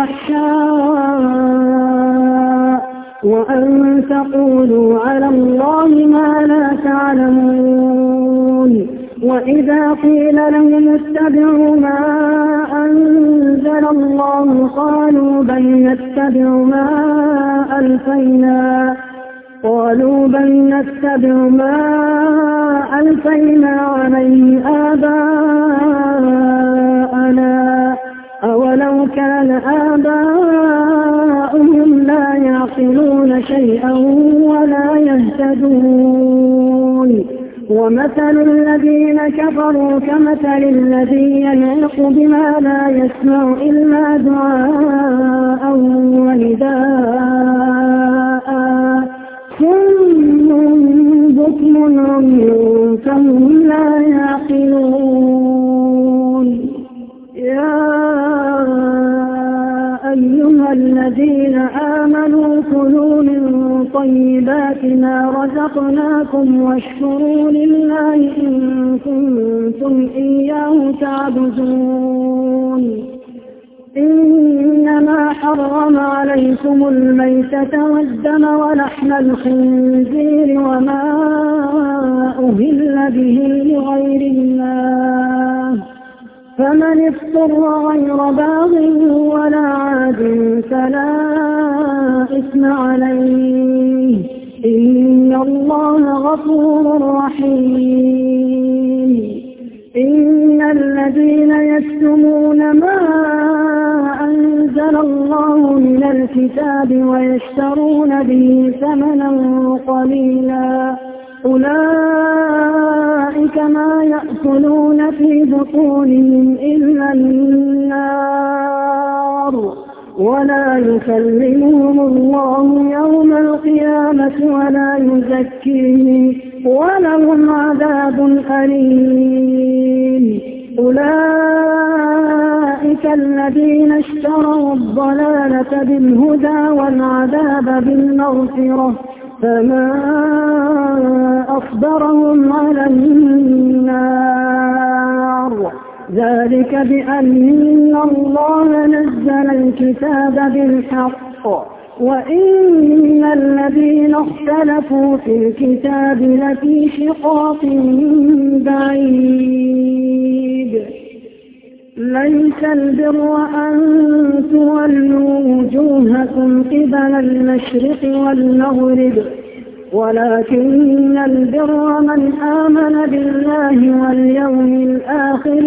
والفحشاء وأن تقولوا على الله ما لا تعلمون. وإذا قيل لهم اتبعوا ما أنزل الله قالوا بل نتبع ما ألفينا قالوا بل نتبع ما ألفينا عليه آباءنا أولو كان آباؤهم لا يعقلون شيئا ولا يهتدون. ومثل الذين كفروا كمثل الذي ينعق بما لا يسمع إلا دعاء ونداء ثم بكم عمي فهم لا يعقلون. يا أيها الذين آمنوا كلوا من طيبات ما رزقناكم واشكروا لله إن كنتم إياه تعبدون. إنما حرم عليكم الميتة والدم ولحم الخنزير وما أهل به لغير الله فمن اضطر غير باغ ولا عاد فلا إثم عليه إن الله غفور رحيم. إن الذين يكتمون ما أنزل الله من الكتاب ويشترون به ثمنا قليلا أولئك ما يأكلون في بطونهم إلا النار ولا يكلمهم الله يوم القيامة ولا يزكيهم ولهم عذاب أليم. أولئك الذين اشتروا الضلالة بالهدى والعذاب بالمغفرة فما أصبرهم على النار ذلك بأن الله نزل الكتاب بالحق وإن الذين اختلفوا في الكتاب لفي شقاق بعيد. ليس البر أن تولوا وجوهكم قبل المشرق والمغرب ولكن البر من آمن بالله واليوم الآخر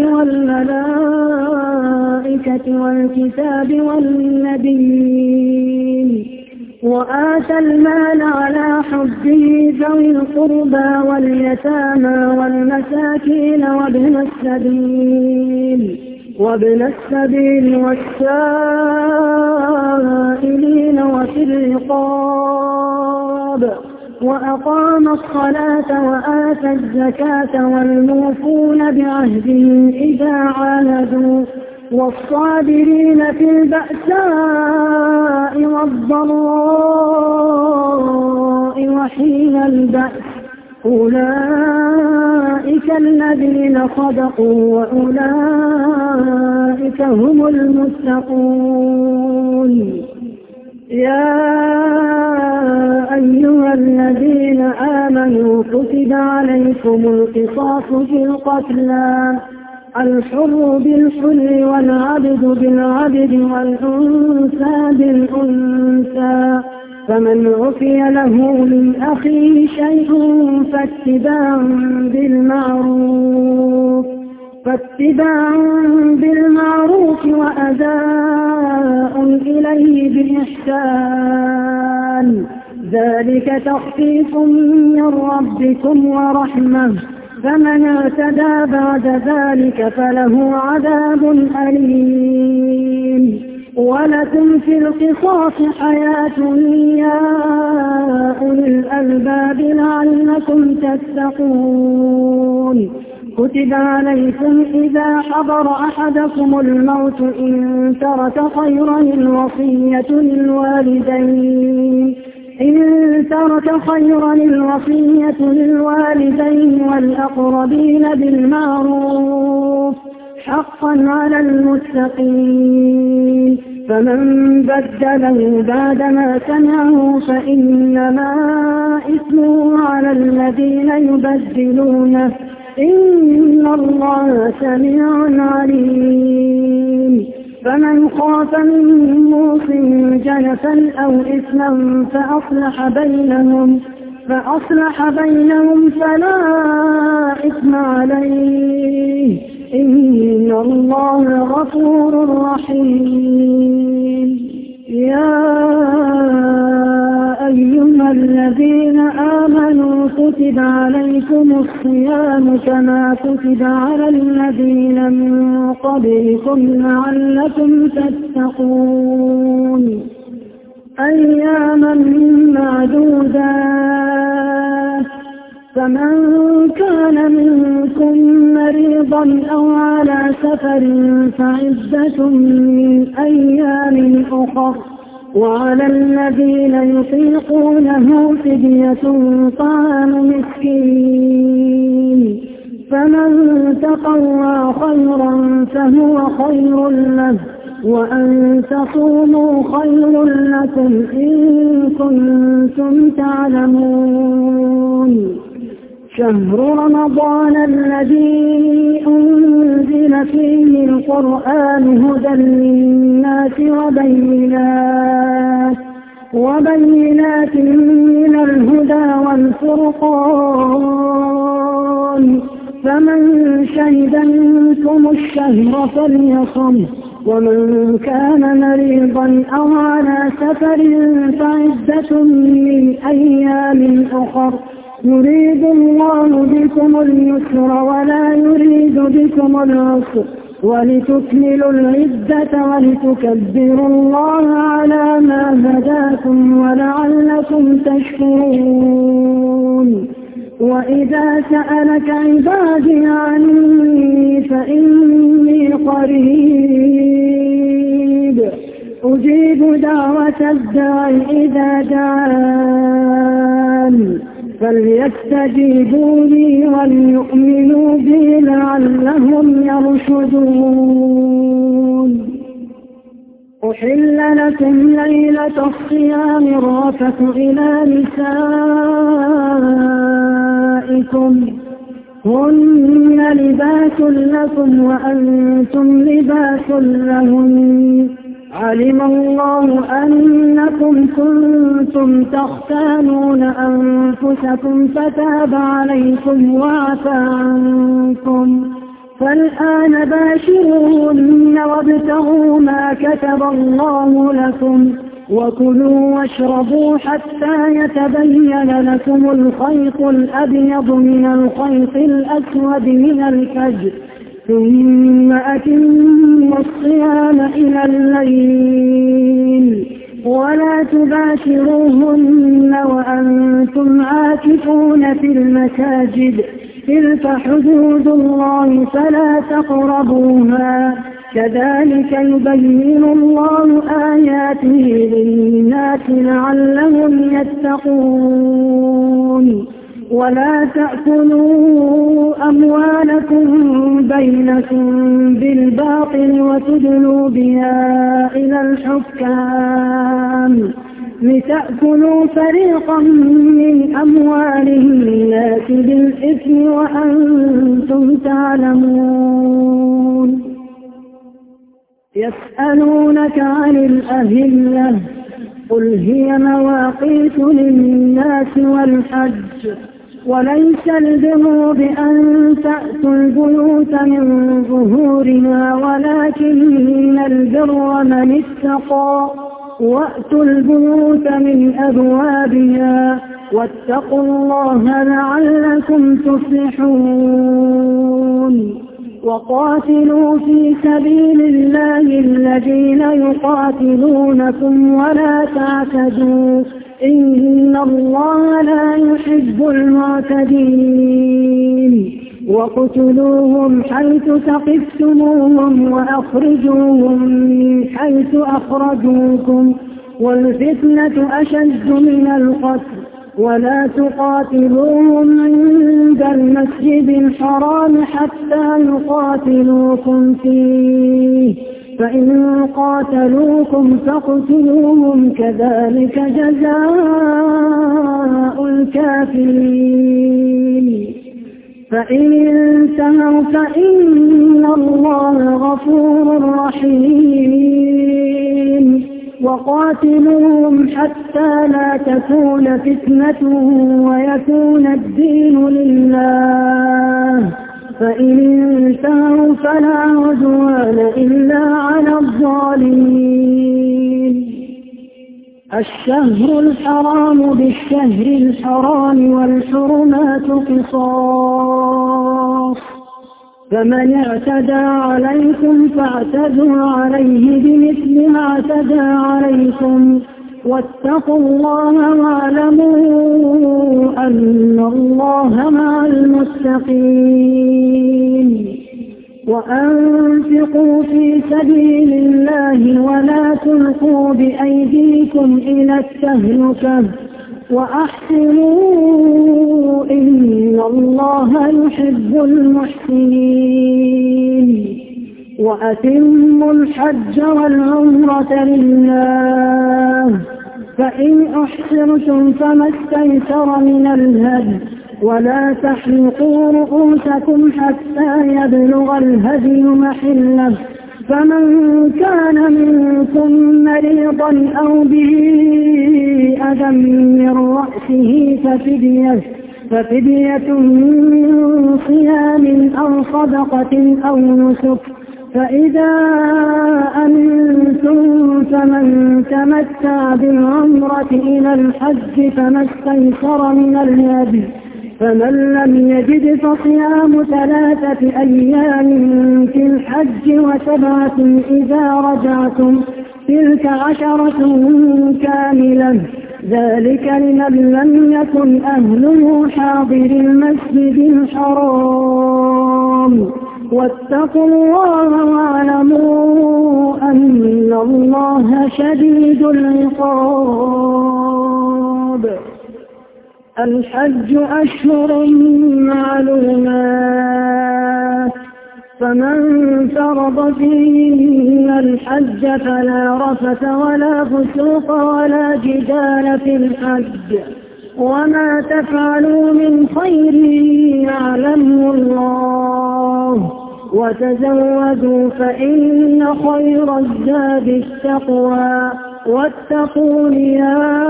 والملائكة والكتاب والنبيين وآتى المال على حبه ذوي القربى واليتامى والمساكين وابن السبيل وابن السبيل والسائلين وفي الرقاب وأقام الصلاة وآتى الزكاة والموفون بعهدهم إذا عاهدوا والصابرين في البأساء والضراء وحين البأس أولئك الذين صدقوا وأولئك هم المتقون. يا أيها الذين آمنوا كتب عليكم القصاص في القتلى الحر بالحر والعبد بالعبد والأنثى بالأنثى فمن عفي له من أخيه شيء فاتباع بالمعروف فاتباع بالمعروف وأداء إليه بإحسان ذلك تخفيف من ربكم ورحمة فمن اعتدى بعد ذلك فله عذاب أليم. ولكم في القصاص حياة يا أولي الألباب لعلكم تتقون. كتب عليكم إذا حضر أحدكم الموت إن ترك خيرا الوصية للوالدين إن ترك خيرا الوصية للوالدين والأقربين بالمعروف حقا على المتقين فمن بدله بعدما سمعه فإنما إثمه على الذين يبدلونه إن الله سميع عليم. فمن خاف من موص جنفا أو إثما فأصلح بينهم فأصلح بينهم فلا إثم عليه إن الله غفور رحيم. يا أيها الذين آمنوا كتب عليكم الصيام كما كتب على الذين من قبلكم لعلكم تتقون. أياما معدودات فمن كان منكم مريضا أو على سفر فعدة من أيام أخر وعلى الذين يطيقونه فدية طعام مسكين فمن تطوع خيرا فهو خير له وأن تصوموا خير لكم إن كنتم تعلمون. شهر رمضان الذي أنزل فيه القرآن هدى للناس وبينات وبينات من الهدى والفرقان فمن شهد منكم الشهر فليصم ومن كان مريضا أو على سفر فعدة من أيام أخر يريد الله بكم اليسر ولا يريد بكم العسر ولتكملوا العدة ولتكبروا الله على ما هداكم ولعلكم تشكرون. وإذا سألك عبادي عني فإني قريب أجيب دعوة الداعي إذا دعان فليستجيبوا لي وليؤمنوا بي لعلهم يرشدون. أحل لكم ليلة الصيام الرفث إلى نسائكم هن لباس لكم وأنتم لباس لهن علم الله أنكم كنتم تختانون أنفسكم فتاب عليكم وعفى عنكم فالآن باشروهن وابتغوا ما كتب الله لكم وكلوا واشربوا حتى يتبين لكم الخيط الأبيض من الخيط الأسود من الفجر ثم أتموا الصيام إلى الليل ولا تباشروهن وأنتم عاكفون في المساجد تلك حدود الله فلا تقربوها كذلك يبين الله آياته للناس لعلهم يتقون ولا تأكلوا أموالكم بينكم بالباطل وتدلوا بها إلى الحكام لتأكلوا فريقا من أموالهم الناس بالإثم وأنتم تعلمون يسألونك عن الأهلة قل هي مواقيت للناس والحج وليس البر بأن تأتوا البيوت من ظهورها ولكن البر من اتقى وأتوا البيوت من أبوابها واتقوا الله لعلكم تفلحون وقاتلوا في سبيل الله الذين يقاتلونكم ولا تعتدوا إن الله لا يحب المعتدين وقتلوهم حيث ثقفتموهم وأخرجوهم من حيث أخرجوكم والفتنة أشد من القتل ولا تقاتلوهم عند المسجد الحرام حتى يقاتلوكم فيه فإن قاتلوكم فاقتلوهم كذلك جزاء الكافرين فإن انتهوا فإن الله غفور رحيم وقاتلوهم حتى لا تكون فتنة ويكون الدين لله فإن انتهوا فلا عدوان إلا على الظالمين الشهر الحرام بالشهر الحرام والحرمات قصاص فمن اعتدى عليكم فاعتدوا عليه بمثل ما اعتدى عليكم واتقوا الله واعلموا أن الله مع المتقين وأنفقوا في سبيل الله ولا تلقوا بأيديكم إلى التهلكة وأحسنوا إن الله يحب المحسنين وأتموا الحج والعمرة لله فإن أحسنتم فما استيسر من الهدي ولا تحلقوا رؤوسكم حتى يبلغ الهدي محله فمن كان منكم مريضا أو به أذى من رأسه ففدية ففدية من صيام أو صدقة أو نسك فإذا أمنتم فمن تمتع بالعمرة إلى الحج فما استيسر من الهدي فمن لم يجد فصيام ثلاثة أيام في الحج وسبعة إذا رجعتم تلك عشرة كاملة ذلك لمن لم يكن أهله حاضر المسجد الحرام واتقوا الله واعلموا أن الله شديد العقاب الحج أشهر معلومات فمن فرض فيهن الحج فلا رفث ولا فسوق ولا جدال في الحج وما تفعلوا من خير يعلمه الله وتزودوا فإن خير الزاد التقوى واتقون يا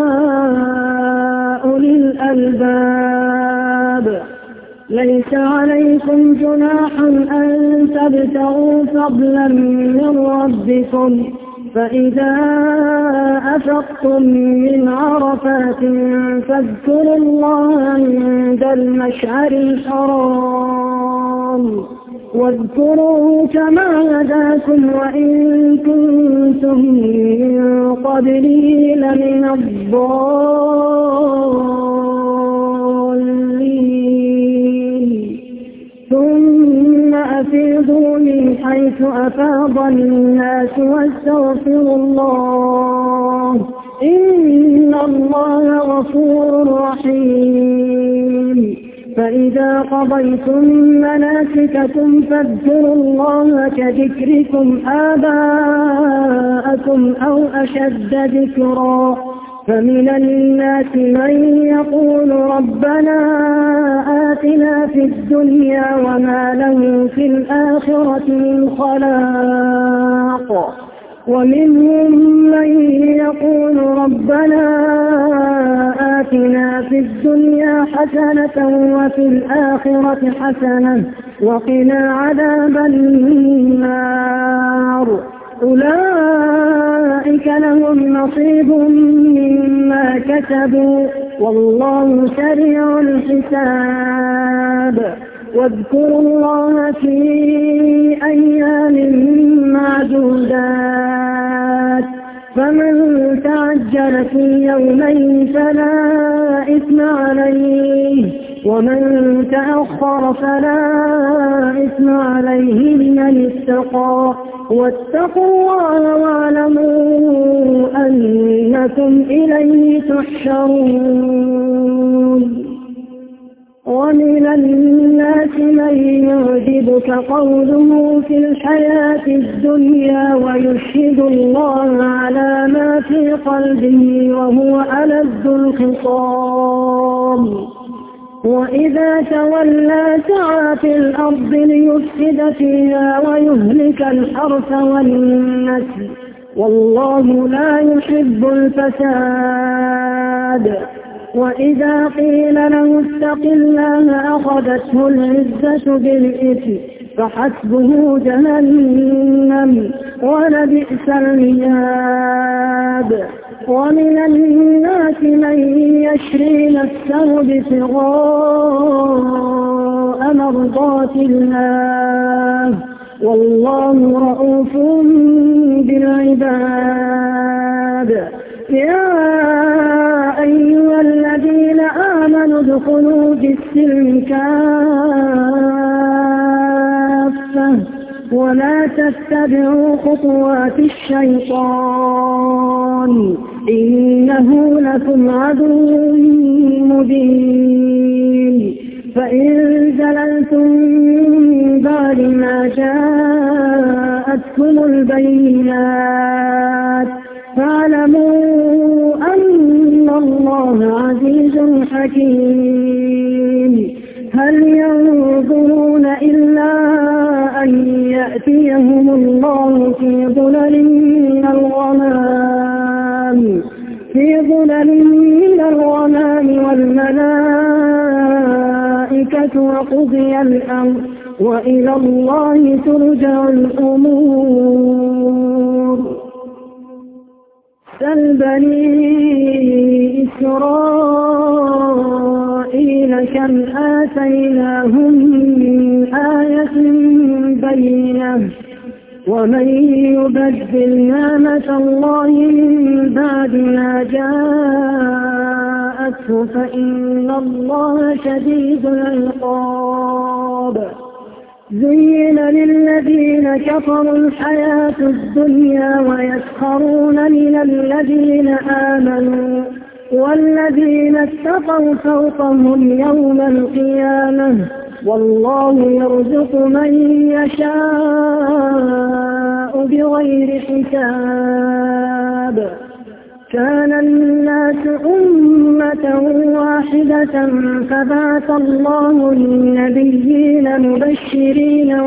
أولي الألباب. ليس عليكم جناح أن تبتغوا فضلا من ربكم فإذا أفضتم من عرفات فاذكروا الله عند المشعر الحرام واذكروه كما هداكم وإن كنتم من قبله لمن الضالين. ثم أفيضوا من حيث أفاض الناس واستغفروا الله إن الله غفور رحيم. فإذا قضيتم مناسككم فاذكروا الله كذكركم آباءكم أو أشد ذكرا. فمن الناس من يقول ربنا آتنا في الدنيا وما له في الآخرة من خلاق ومنهم من يقول ربنا آتنا في الدنيا حسنة وفي الآخرة حسنة وقنا عذاب النار. أولئك لهم نصيب مما كسبوا والله سريع الحساب. واذكروا الله في أيام معدودات فمن تعجل في يومين فلا إثم عليه ومن تأخر فلا إثم عليه لمن اتقى واتقوا الله واعلموا أنكم إليه تحشرون. ومن الناس من يعجبك قوله في الحياة الدنيا ويشهد الله على ما في قلبه وهو ألد الخصام وإذا تولى سعى في الأرض ليفسد فيها ويهلك الحرث والنسل والله لا يحب الفساد. وإذا قيل له اتق الله أخذته العزة بالإثم فحسبه جهنم ولبئس المهاد. ومن الناس من يشري نفسه ابتغاء مرضات الله والله رؤوف بالعباد. يا أيها الذين آمنوا ادخلوا في السلم كافة ولا تتبعوا خطوات الشيطان إنه لكم عدو مبين. فإن زللتم من بعد ما جاءتكم البينات فاعلموا أن الله عزيز حكيم. هل ينظرون إلا أن يأتيهم الله في ظلل من الغمام في ظلل من الغمام والملائكة وقضي الأمر وإلى الله ترجع الأمور. سل بني إسرائيل كم آتيناهم من آية بينة ومن يبدل نعمة الله من بعد ما جاءته فإن الله شديد العقاب. زين للذين كفروا الحياة الدنيا ويسخرون من الذين آمنوا والذين اتقوا فوقهم يوم القيامة والله يرزق من يشاء بغير حساب. كان الناس أمة واحدة فبعث الله النبيين مبشرين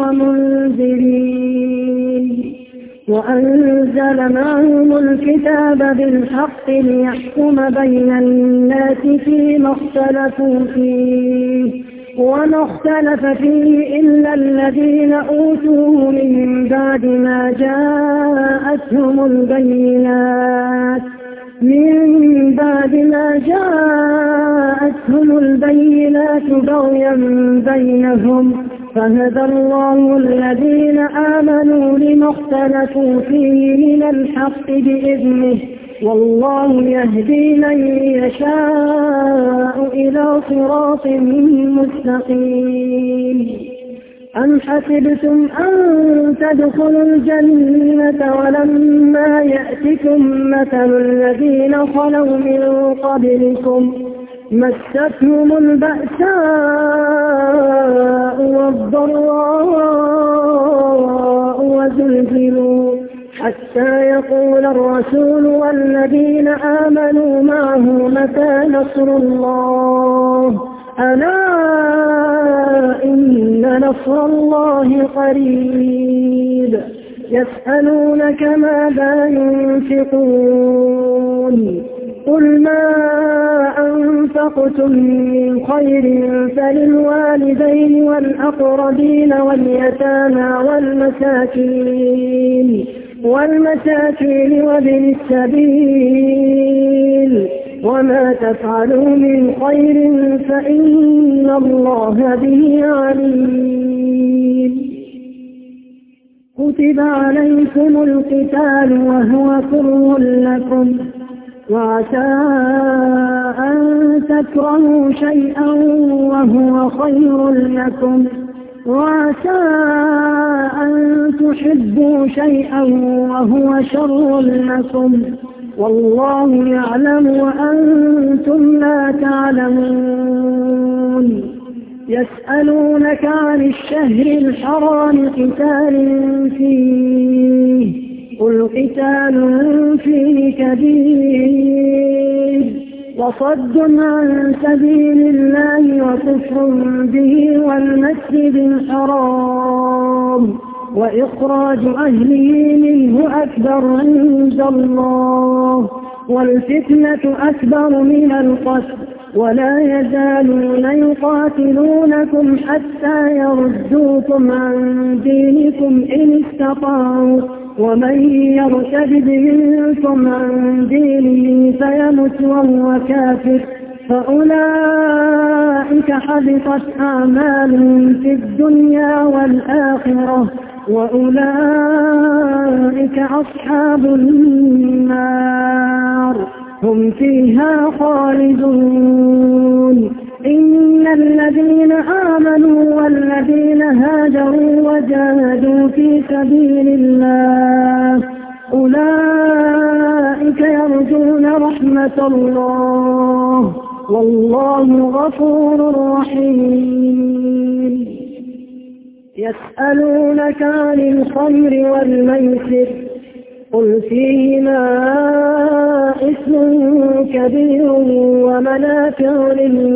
ومنذرين وأنزل معهم الكتاب بالحق ليحكم بين الناس فيما اختلفوا فيه وما اختلف فيه إلا الذين أوتوه من بعد ما جاءتهم البينات من بعد ما جاءتهم البينات بغيا بينهم فهدى الله الذين آمنوا لما اختلفوا فيه من الحق بإذنه والله يهدي من يشاء إلى صراط مستقيم. أم حسبتم أن تدخلوا الجنة ولما يأتكم مثل الذين خلوا من قبلكم مستهم البأساء والضراء وزلزلوا حتى يقول الرسول والذين آمنوا معه متى نصر الله ألا إن نصر الله قريب. يسألونك ماذا ينفقون قل ما أنفقتم من خير فللوالدين والأقربين واليتامى والمساكين والمساكين وابن السبيل وما تفعلوا من خير فإن الله به عليم. كتب عليكم القتال وهو كره لكم وعسى أن تكرهوا شيئا وهو خير لكم وعسى أن تحبوا شيئا وهو شر لكم والله يعلم وأنتم لا تعلمون. يسألونك عن الشهر الحرام قتال فيه قل قتال فيه كبير وصد عن سبيل الله وكفر به والمسجد الحرام وإخراج أهله منه أكبر عند الله والفتنة أكبر من القتل ولا يزالون يقاتلونكم حتى يردوكم عن دينكم إن استطاعوا ومن يرتد منكم عن دينه فيمت وهو كافر فأولئك حبطت أعمالهم في الدنيا والآخرة وأولئك أصحاب النار هم فيها خالدون. إن الذين آمنوا والذين هاجروا وجاهدوا في سبيل الله أولئك يرجون رحمة الله والله غفور رحيم. يسألونك عن الخمر والميسر قل فيهما إثم كبير ومنافع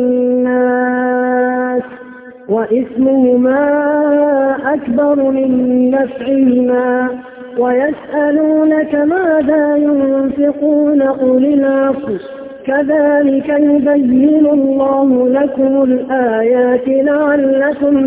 للناس وإثمهما أكبر من نفعهما ويسألونك ماذا ينفقون قل العفو كذلك يبين الله لكم الآيات لعلكم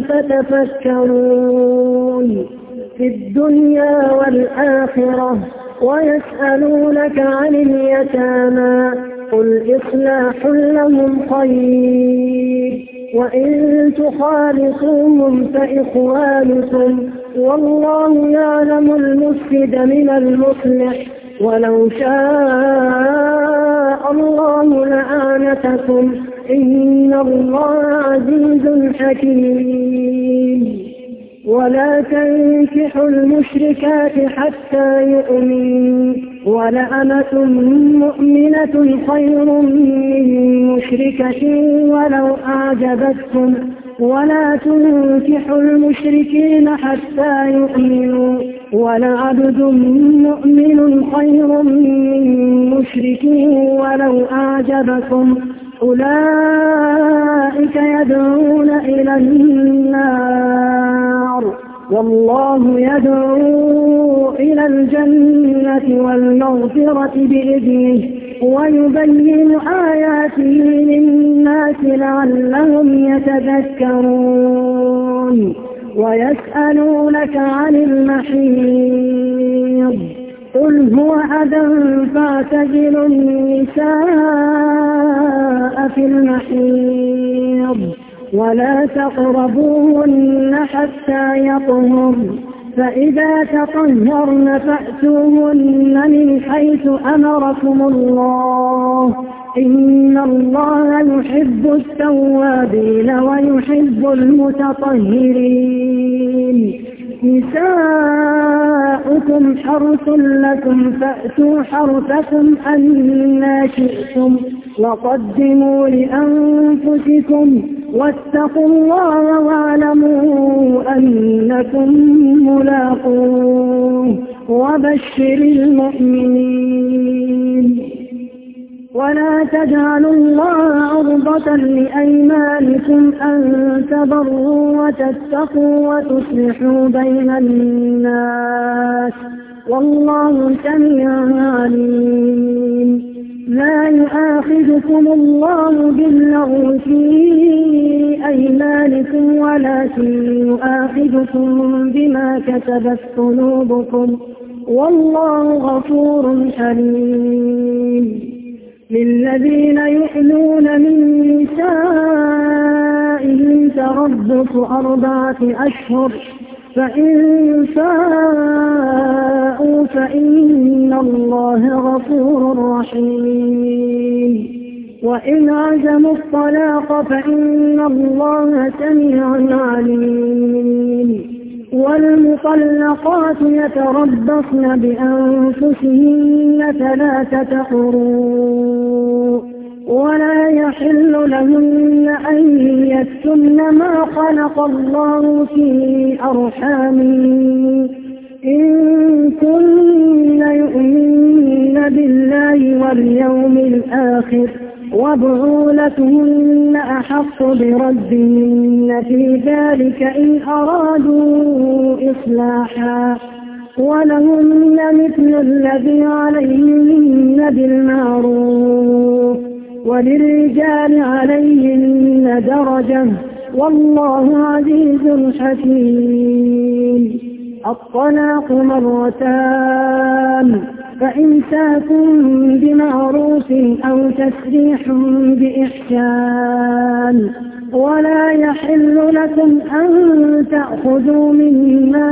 تتفكرون في الدنيا والآخرة. ويسألونك عن اليتامى قل إصلاح لهم خير وإن تخالطوهم فإخوانكم والله يعلم المفسد من المصلح ولو شاء الله لأعنتكم إن الله عزيز حكيم. ولا تنكحوا المشركات حتى يؤمنوا ولأمة مؤمنة خير من مشركة ولو أعجبتكم ولا تنكحوا المشركين حتى يؤمنوا ولعبد مؤمن خير من مشرك ولو أعجبكم أولئك يدعون إلى النار والله يدعو إلى الجنة والمغفرة بإذنه ويبين آياته للناس لعلهم يتذكرون ويسألونك عن المحيض قل هو أذى فاعتزلوا النساء في المحيض ولا تقربوهن حتى يطهرن فإذا تطهرن فأتوهن من حيث أمركم الله إن الله يحب التوابين ويحب المتطهرين نساؤكم حرث لكم فأتوا حرثكم أنى شئتم وقدموا لأنفسكم واتقوا الله واعلموا أنكم ملاقوه وبشر المؤمنين ولا تجعلوا الله عرضة لأيمانكم أن تبروا وتتقوا وتصلحوا بين الناس والله سميع عليم لا يؤاخذكم الله باللغو في أيمانكم ولكن يؤاخذكم بما كسبت قلوبكم والله غفور حليم للذين يؤلون من نسائهم تربص أربعة أشهر فإن فاءوا فإن الله غفور رحيم وإن عزموا الطلاق فإن الله سميع عليم والمطلقات يتربصن بأنفسهن ثلاثة قروء ولا يحل لهن أن يكتمن ما خلق الله في أرحامهن إن كن يؤمن بالله واليوم الآخر وبعولتهن أحق بردهن في ذلك إن أرادوا إصلاحا ولهن مثل الذي عليهن بالمعروف وللرجال عليهن درجة والله عزيز حكيم الطلاق مرتان فإمساك بمعروف أو تسريح بإحسان ولا يحل لكم أن تأخذوا مما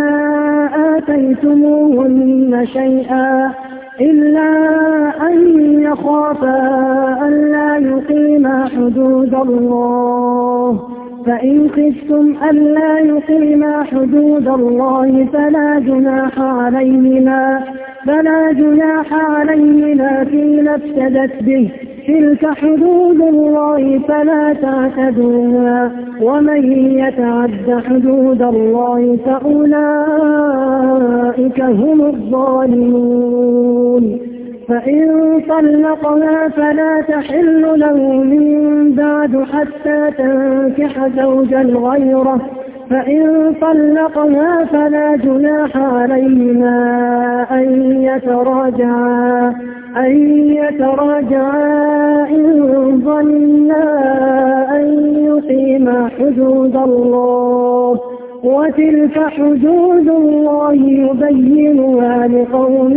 آتيتموهن شيئا إلا أن يخافا ألا يقيما حدود الله فإن خفتم ألا يقيما حدود الله فلا جناح عليهما فلا جناح عليهما فيما افتدت به تلك حدود الله فلا تعتدوها ومن يتعد حدود الله فأولئك هم الظالمون فإن طلقها فلا تحل له من بعد حتى تنكح زوجا غيره فإن طلقها فلا جناح عليهما أن يتراجعا أن يتراجعا إن ظنا أن يقيما حدود الله وتلك حدود الله يبينها لقوم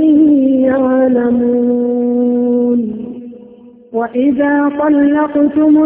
يعلمون وإذا طلقتم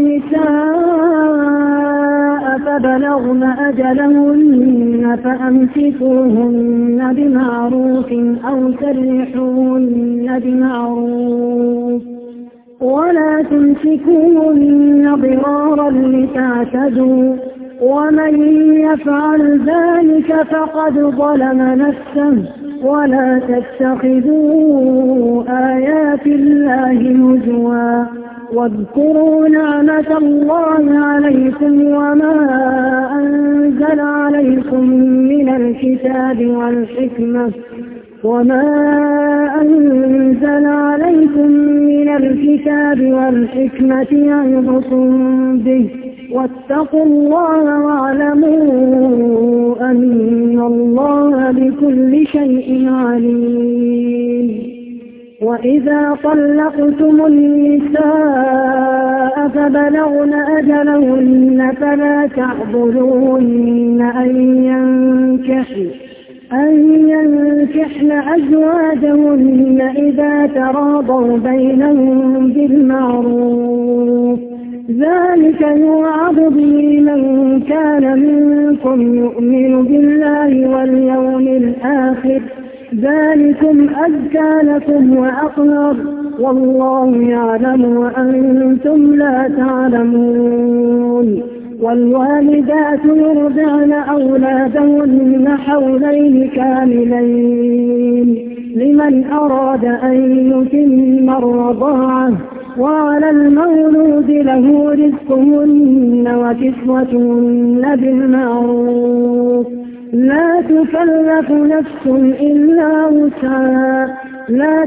النساء فبلغن أجلهن فأمسكوهن بمعروف أو سرحوهن بمعروف ولا تمسكوهن ضرارا لتعتدوا ومن يفعل ذلك فقد ظلم نفسه ولا تتخذوا آيات الله هزوا واذكروا نعمة الله عليكم وما أنزل عليكم من الكتاب والحكمة وما أنزل عليكم من الكتاب والحكمة يعظكم به واتقوا الله واعلموا أن الله بكل شيء عليم. وإذا طلقتم النساء فبلغن أجلهن فلا تعضلوهن أن ينكحن أن ينكحن أزواجهن إذا تراضوا بينهم بالمعروف ذلك يوعظ به من كان منكم يؤمن بالله واليوم الآخر ذلكم أزكى لكم وأطهر والله يعلم وأنتم لا تعلمون. والوالدات يرضعن أولادهن حولين كاملين لمن أراد أن يتم الرضاعة وعلى المولود له رزقهن وكسوتهن بالمعروف لا تكلف نفس إلا وسعها لا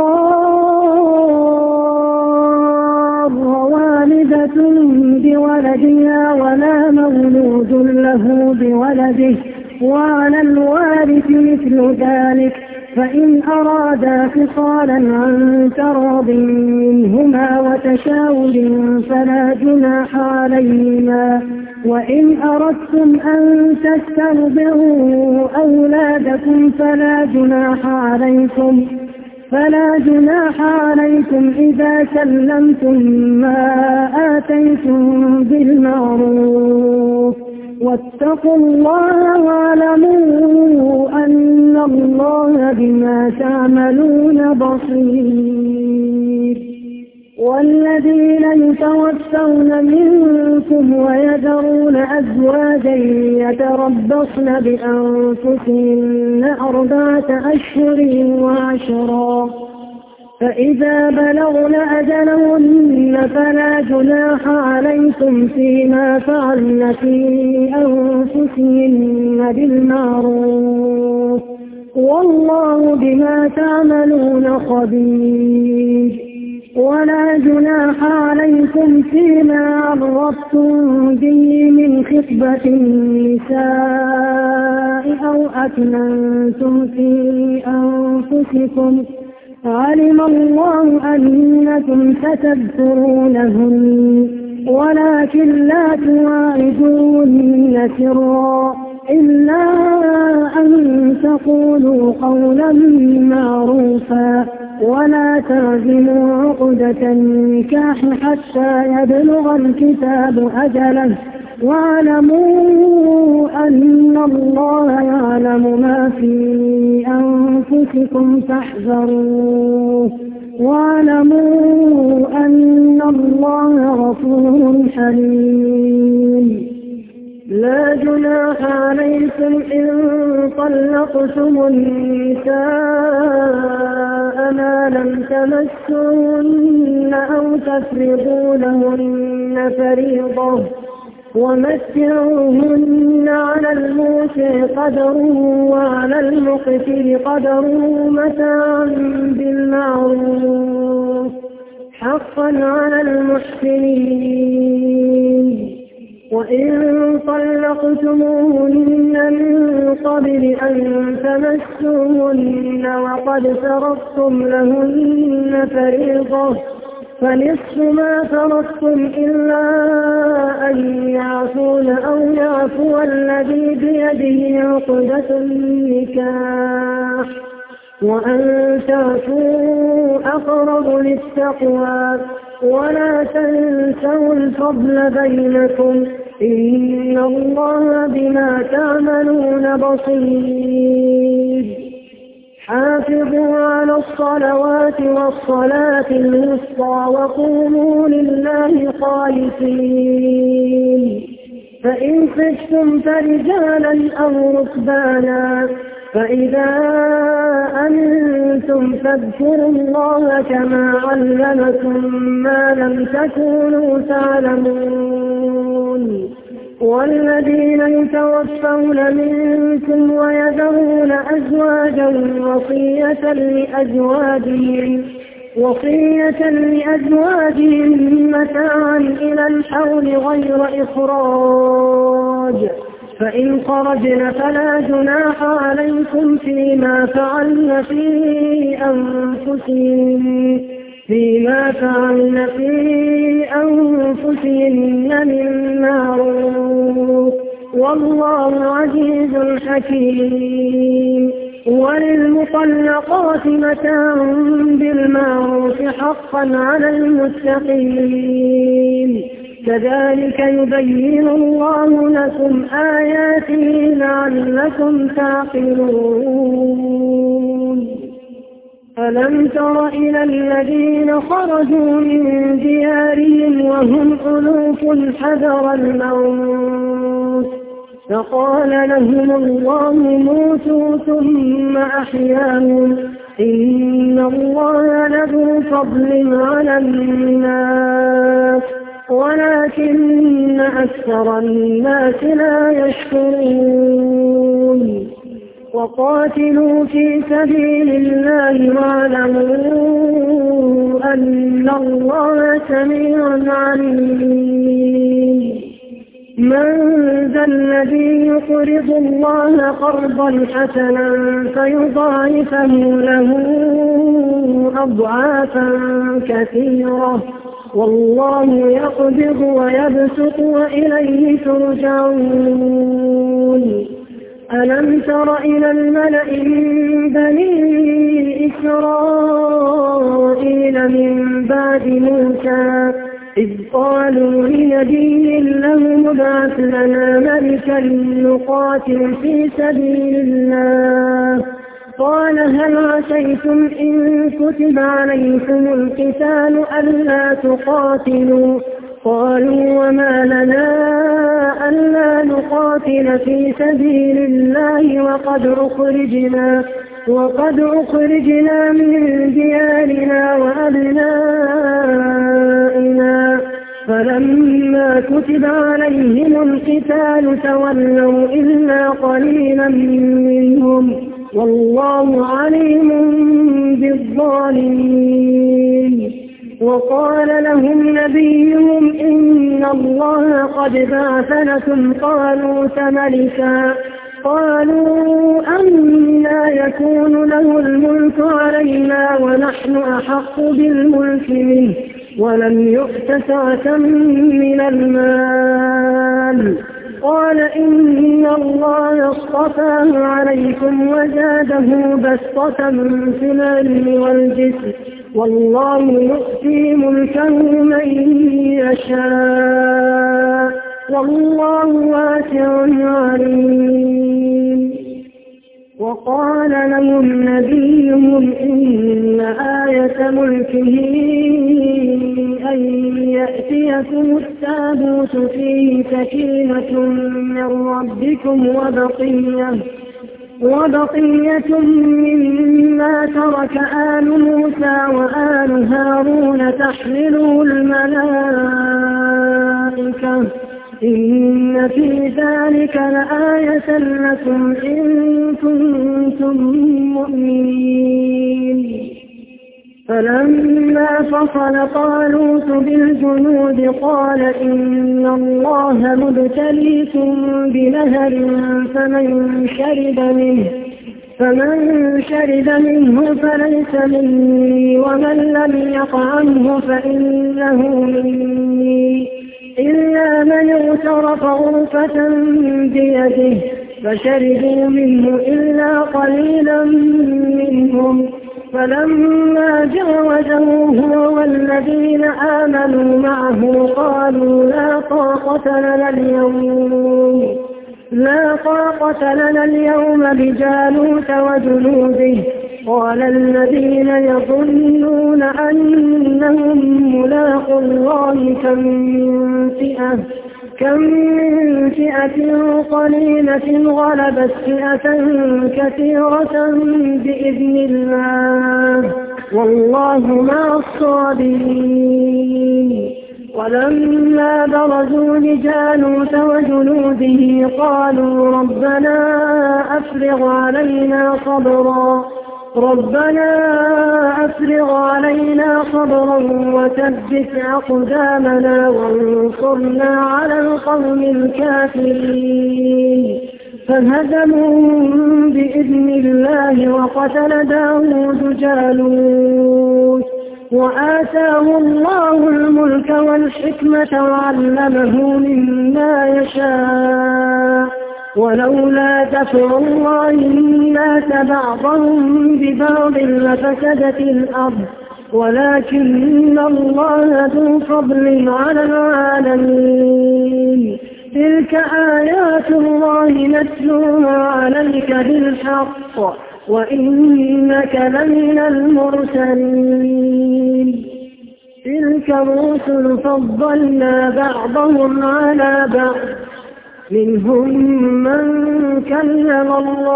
تضار والدة بولدها ولا مولود له بولده وعلى الوارث مثل ذلك فإن أرادا فصالا عن تراض منهما وتشاور فلا جناح عليهما. وإن أردتم أن تسترضعوا أولادكم فلا جناح عليكم فلا جناح عليكم إذا سلمتم ما آتيتم بالمعروف واتقوا الله واعلموا أن الله بما تعملون بصير. والذين يتوفون منكم ويذرون أزواجا يتربصن بأنفسهن أربعة أشهر وعشرا فإذا بلغن أجلهن فلا جناح عليكم فيما فعلن في أنفسهن بالمعروف والله بما تعملون خبير. ولا جناح عليكم فيما عرضتم به من خطبة النساء أو أكننتم في أنفسكم علم الله أنكم ستذكرونهن ولكن لا تواعدوهن سرا إلا أن تقولوا قولا معروفا ولا تعزموا عقدة النكاح حتى يبلغ الكتاب أجله واعلموا أن الله يعلم ما في أنفسكم فاحذروه واعلموا أن الله غفور حليم. لا جناح عليكم إن طلقتم النساء ما لم تمسوهن أو تفرضوا لهن فريضة ومتعوهن على الموسع قدره وعلى المقتر قدره متاعا بالمعروف حقا على المحسنين. وإن طلقتموهن من قبل أن تمسوهن وقد فرضتم لهن فريضة فنصف ما فرضتم إلا أن يعفون أو يعفو الذي بيده عقدة النكاح وأن تعفوا أقرب للتقوى ولا تنسوا الفضل بينكم إن الله بما تعملون بصير. حافظوا على الصلوات والصلاة الوسطى وقوموا لله خاشعين. فإن خفتم فرجالا أو ركبانا فإذا أنتم فاذكروا الله كما علمكم ما لم تكونوا تعلمون والذين يتوفون منكم ويذرون أزواجا وصية لأزواجهم وصية لأزواجهم متاعا إلى الحول غير إخراج فإن خرجن فلا جناح عليكم فيما فعلن في أنفسهن فيما فعلن في أنفسهن من معروف والله عزيز حكيم. وللمطلقات متاع بالمعروف حقا على المتقين كذلك يبين الله لكم آياته لعلكم تعقلون. ألم تر إلى الذين خرجوا من ديارهم وهم ألوف حذر الموت فقال لهم الله موتوا ثم أحياهم إن الله لذو فضل على الناس ولكن أكثر الناس لا يشكرون. وقاتلوا في سبيل الله واعلموا أن الله سميع عليم. من ذا الذي يقرض الله قرضا حسنا فيضاعفه له أضعافا كثيرة والله يقبض ويبسط وإليه ترجعون. ألم تر إلى الملأ من بني إسرائيل من بعد موسى إذ قالوا لنبي له ابعث لنا ملكا نقاتل في سبيل الله قال هل عسيتم إن كتب عليكم القتال ألا تقاتلوا قالوا وما لنا ألا نقاتل في سبيل الله وقد أخرجنا وقد أخرجنا من ديارنا وأبنائنا فلما كتب عليهم القتال تولوا إلا قليلا منهم والله عليم بالظالمين. وقال لهم نبيهم إن الله قد بعث لكم طالوت ملكا قالوا أنى يكون له الملك علينا ونحن أحق بالملك منه ولم يؤت سعة من المال قال إن الله اصطفاه عليكم وزاده بسطة في العلم والجسم والله يؤتي ملكه من يشاء والله واسع عليم. وقال لهم نبيهم إن آية ملكه أن يأتيكم التابوت فيه سكينة من ربكم وبقية وبقية مما ترك آل موسى وآل هارون تحمله الملائكة إن في ذلك لآية لكم إن كنتم مؤمنين. فلما فصل طالوت بالجنود قال إن الله مبتليكم بنهر فمن شرب منه فمن شرب منه فليس مني ومن لم يطعمه فإنه مني إلا من اغترف غرفة بيده فشربوا منه إلا قليلا منهم فلما جاوزه هو والذين آمنوا معه قالوا لا طاقة لنا اليوم لا طاقة لنا اليوم بجالوت وجنوده قال الذين يظنون أنهم ملاقوا الله كم من فئة كم من فئة قليلة غلبت فئة كثيرة بإذن الله والله مع الصابرين. ولما برزوا لجالوت وجنوده قالوا ربنا أفرغ علينا صبرا ربنا أفرغ علينا صبرا وثبت أقدامنا وانصرنا على القوم الكافرين فهزموهم بإذن الله وقتل داود جالوت وآتاه الله الملك والحكمة وعلمه مما يشاء ولولا دفع الله الناس بعضهم ببعض لفسدت الأرض ولكن الله ذو فضل على العالمين تلك آيات الله نتلوها عليك بالحق وإنك لمن المرسلين تلك الرسل فضلنا بعضهم على بعض منهم من كلم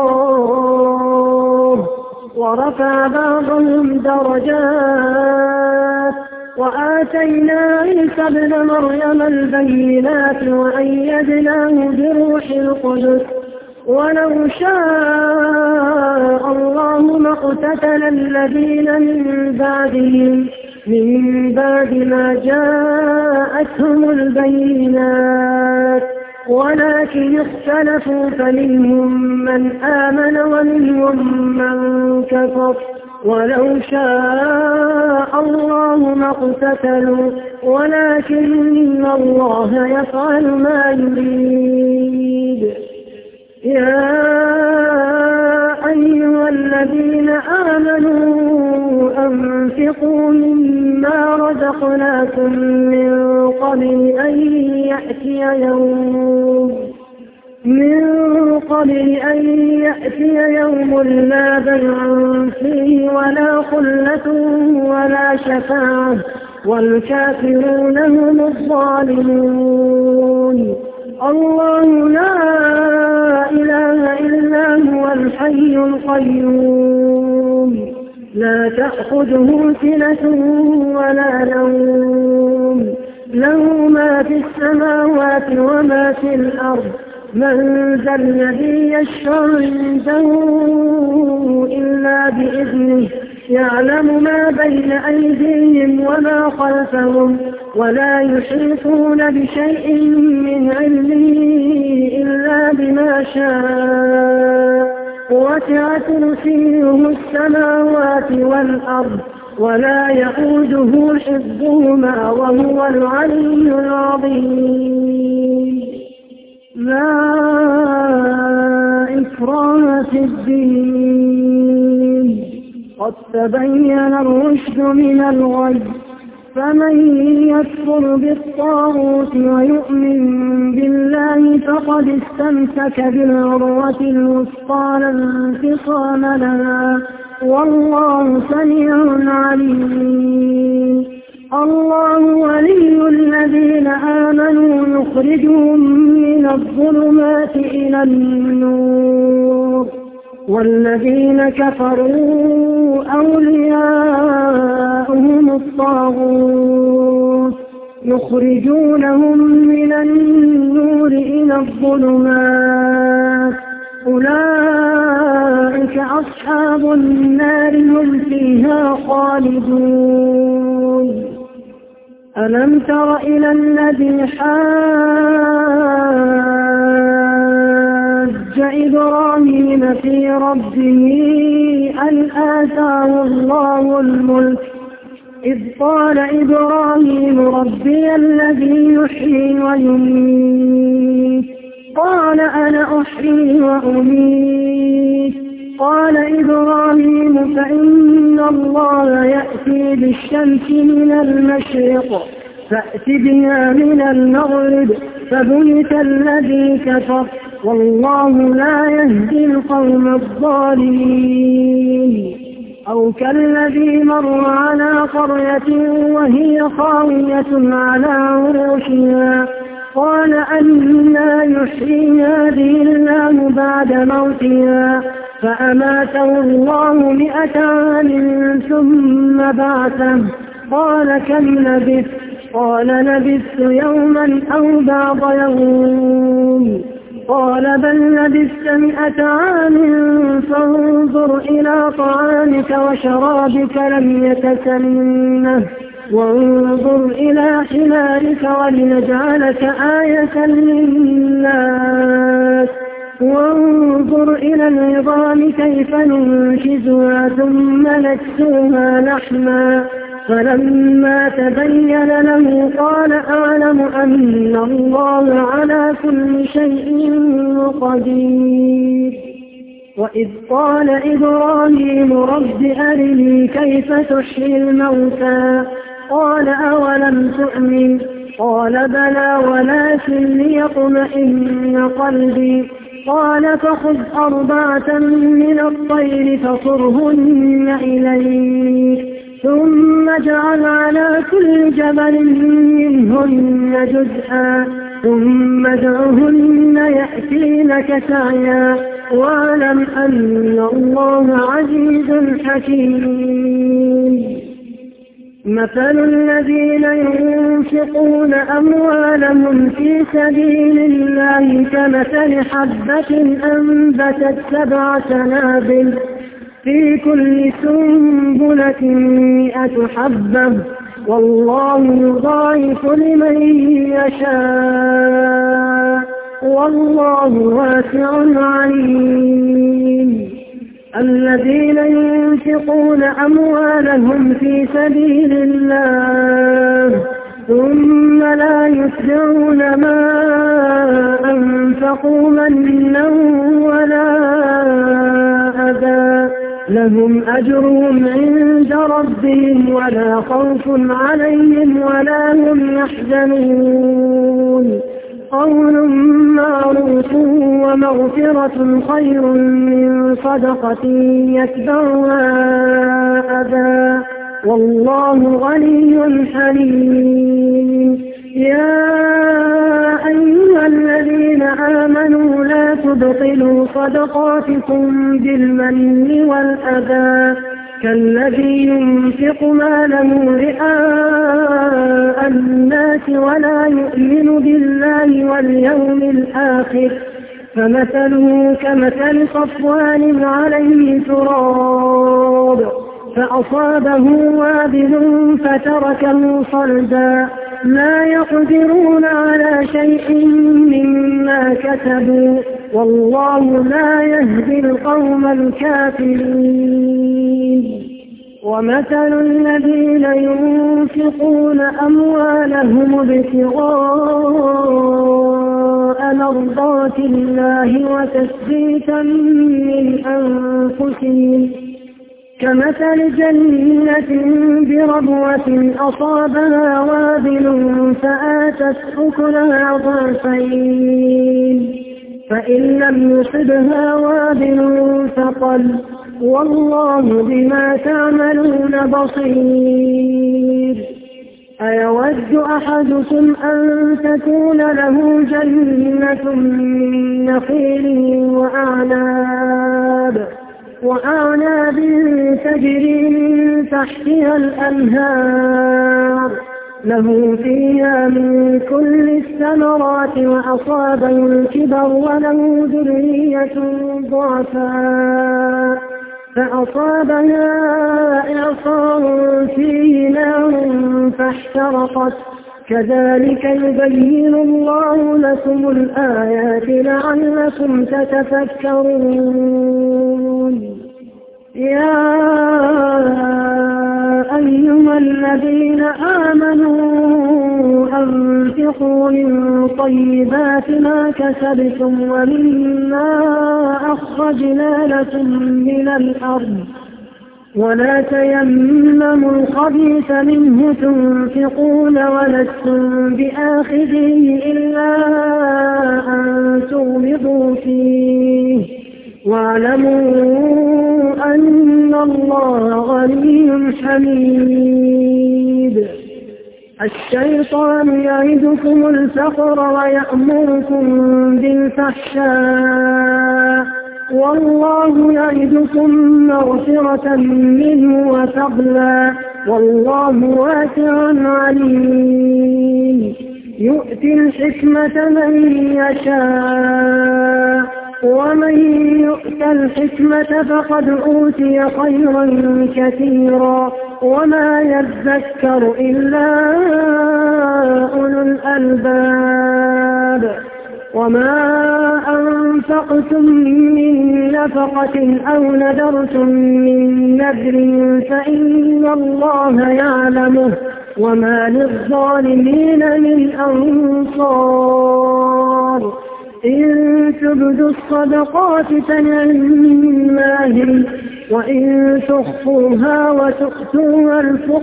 الله ورفع بعضهم درجات وآتينا عيسى ابن مريم البينات وأيدناه بروح القدس ولو شاء الله ما اقتتل الذين من بعدهم من بعد ما جاءتهم البينات ولكن اختلفوا فمنهم من آمن ومنهم من كفر ولو شاء الله ما اقتتلوا ولكن الله يفعل ما يريد يا أيها الذين آمنوا أنفقوا مما رزقناكم من قبل أن يأتي يوم من قبل أن يأتي يوم لا بيع فيه ولا خلة ولا شفاعة والكافرون هم الظالمون الله لا إله إلا هو الحي القيوم لا تأخذه سنة ولا نوم له ما في السماوات وما في الأرض من ذا الذي يشفع عنده إلا بإذنه يعلم ما بين أيديهم وما خلفهم ولا يحيطون بشيء من علمه إلا بما شاء وسع كرسيه السماوات والأرض ولا يئوده حفظهما وهو العلي العظيم لا إكراه في الدين قد تبين الرشد من الغي فمن يكفر بالطاغوت ويؤمن بالله فقد استمسك بالعروة الوثقى لا انفصام لها والله سميع عليم الله ولي الذين آمنوا يخرجهم من الظلمات إلى النور والذين كفروا أولياؤهم الطاغوت يخرجونهم من النور إلى الظلمات أولئك أصحاب النار هم فيها خالدون ألم تر إلى الذي حاج إبراهيم في ربه أن آتاه الله الملك إذ قال إبراهيم ربي الذي يحيي ويميت قال أنا أحيي وأميت قال إبراهيم فإن الله يأتي بالشمس من المشرق فأت بها من المغرب فبهت الذي كفر والله لا يهدي القوم الظالمين أو كالذي مر على قرية وهي خاوية على عروشها قال أنى يحيي هذه الله بعد موتها فأماته الله مئة عام ثم بعثه قال كم لبثت؟ قال لبثت يوما أو بعض يوم. قال بل لبثت مئة عام فانظر إلى طعامك وشرابك لم يتسنه وانظر إلى حمارك ولنجعلك آية للناس وانظر إلى العظام كيف ننشزها ثم نكسوها لحما. فلما تبين له قال أعلم أن الله على كل شيء قدير. وإذ قال إبراهيم رب أرني كيف تحيي الموتى قال أولم تؤمن قال بلى ولكن ليطمئن قلبي. قال فخذ أربعة من الطير فصرهن إليك ثم اجعل على كل جبل منهن جزءا ثم ادعهن يأتينك سعيا واعلم أن الله عزيز حكيم. مثل الذين ينفقون أموالهم في سبيل الله كمثل حبة أنبتت سبع سنابل في كل سنبلة مئة حبة والله يضاعف لمن يشاء والله واسع عليم. الذين ينفقون أموالهم في سبيل الله ثم لا يتبعون ما أنفقوا منا ولا أذى لهم أجرهم عند ربهم ولا خوف عليهم ولا هم يحزنون. قول معروف ومغفرة خير من صدقة يتبعها أذى والله غني حليم. يا أيها الذين آمنوا لا تبطلوا صدقاتكم بالمن والأذى كالذي ينفق ماله رئاء الناس ولا يؤمن بالله واليوم الآخر فمثله كمثل صفوان عليه تراب فأصابه وابل فتركه صلدا لا يقدرون على شيء مما كسبوا والله لا يهدي القوم الكافرين. ومثل الذين ينفقون أموالهم ابتغاء مرضات الله وتثبيتا من أنفسهم كمثل جنة بربوة أصابها وابل فآتت أكلها ضعفين فإن لم يصبها وابل فقل والله بما تعملون بصير. أيود أحدكم أن تكون له جنة من نخيل وأعناب وأعناب تجري من تحتها الأنهار له فيها من كل الثمرات وأصابه الكبر وله ذرية ضعفاء فأصابها إعصار فيه نار فاحترقت كذلك يبين الله لكم الآيات لعلكم تتفكرون. يا أيها الذين آمنوا أنفقوا من طيبات ما كسبتم ومما أخرجنا لكم من الأرض ولا تيمموا الخبيث منه تنفقون ولستم بآخذيه إلا أن تغمضوا فيه واعلموا أن الله غني حميد. الشيطان يعدكم الفقر ويأمركم بالفحشاء والله يعدكم مغفرة منه وفضلا والله واسع عليم يؤتي الحكمة من يشاء ومن يؤت الحكمة فقد أوتي خيرا كثيرا وما يذكر إلا أولو الألباب وما أنفقتم من نفقة أو نذرتم من نذر فإن الله يعلمه وما للظالمين من أنصار إن تبدوا الصدقات فنعما هي وإن تخفوها وتؤتوها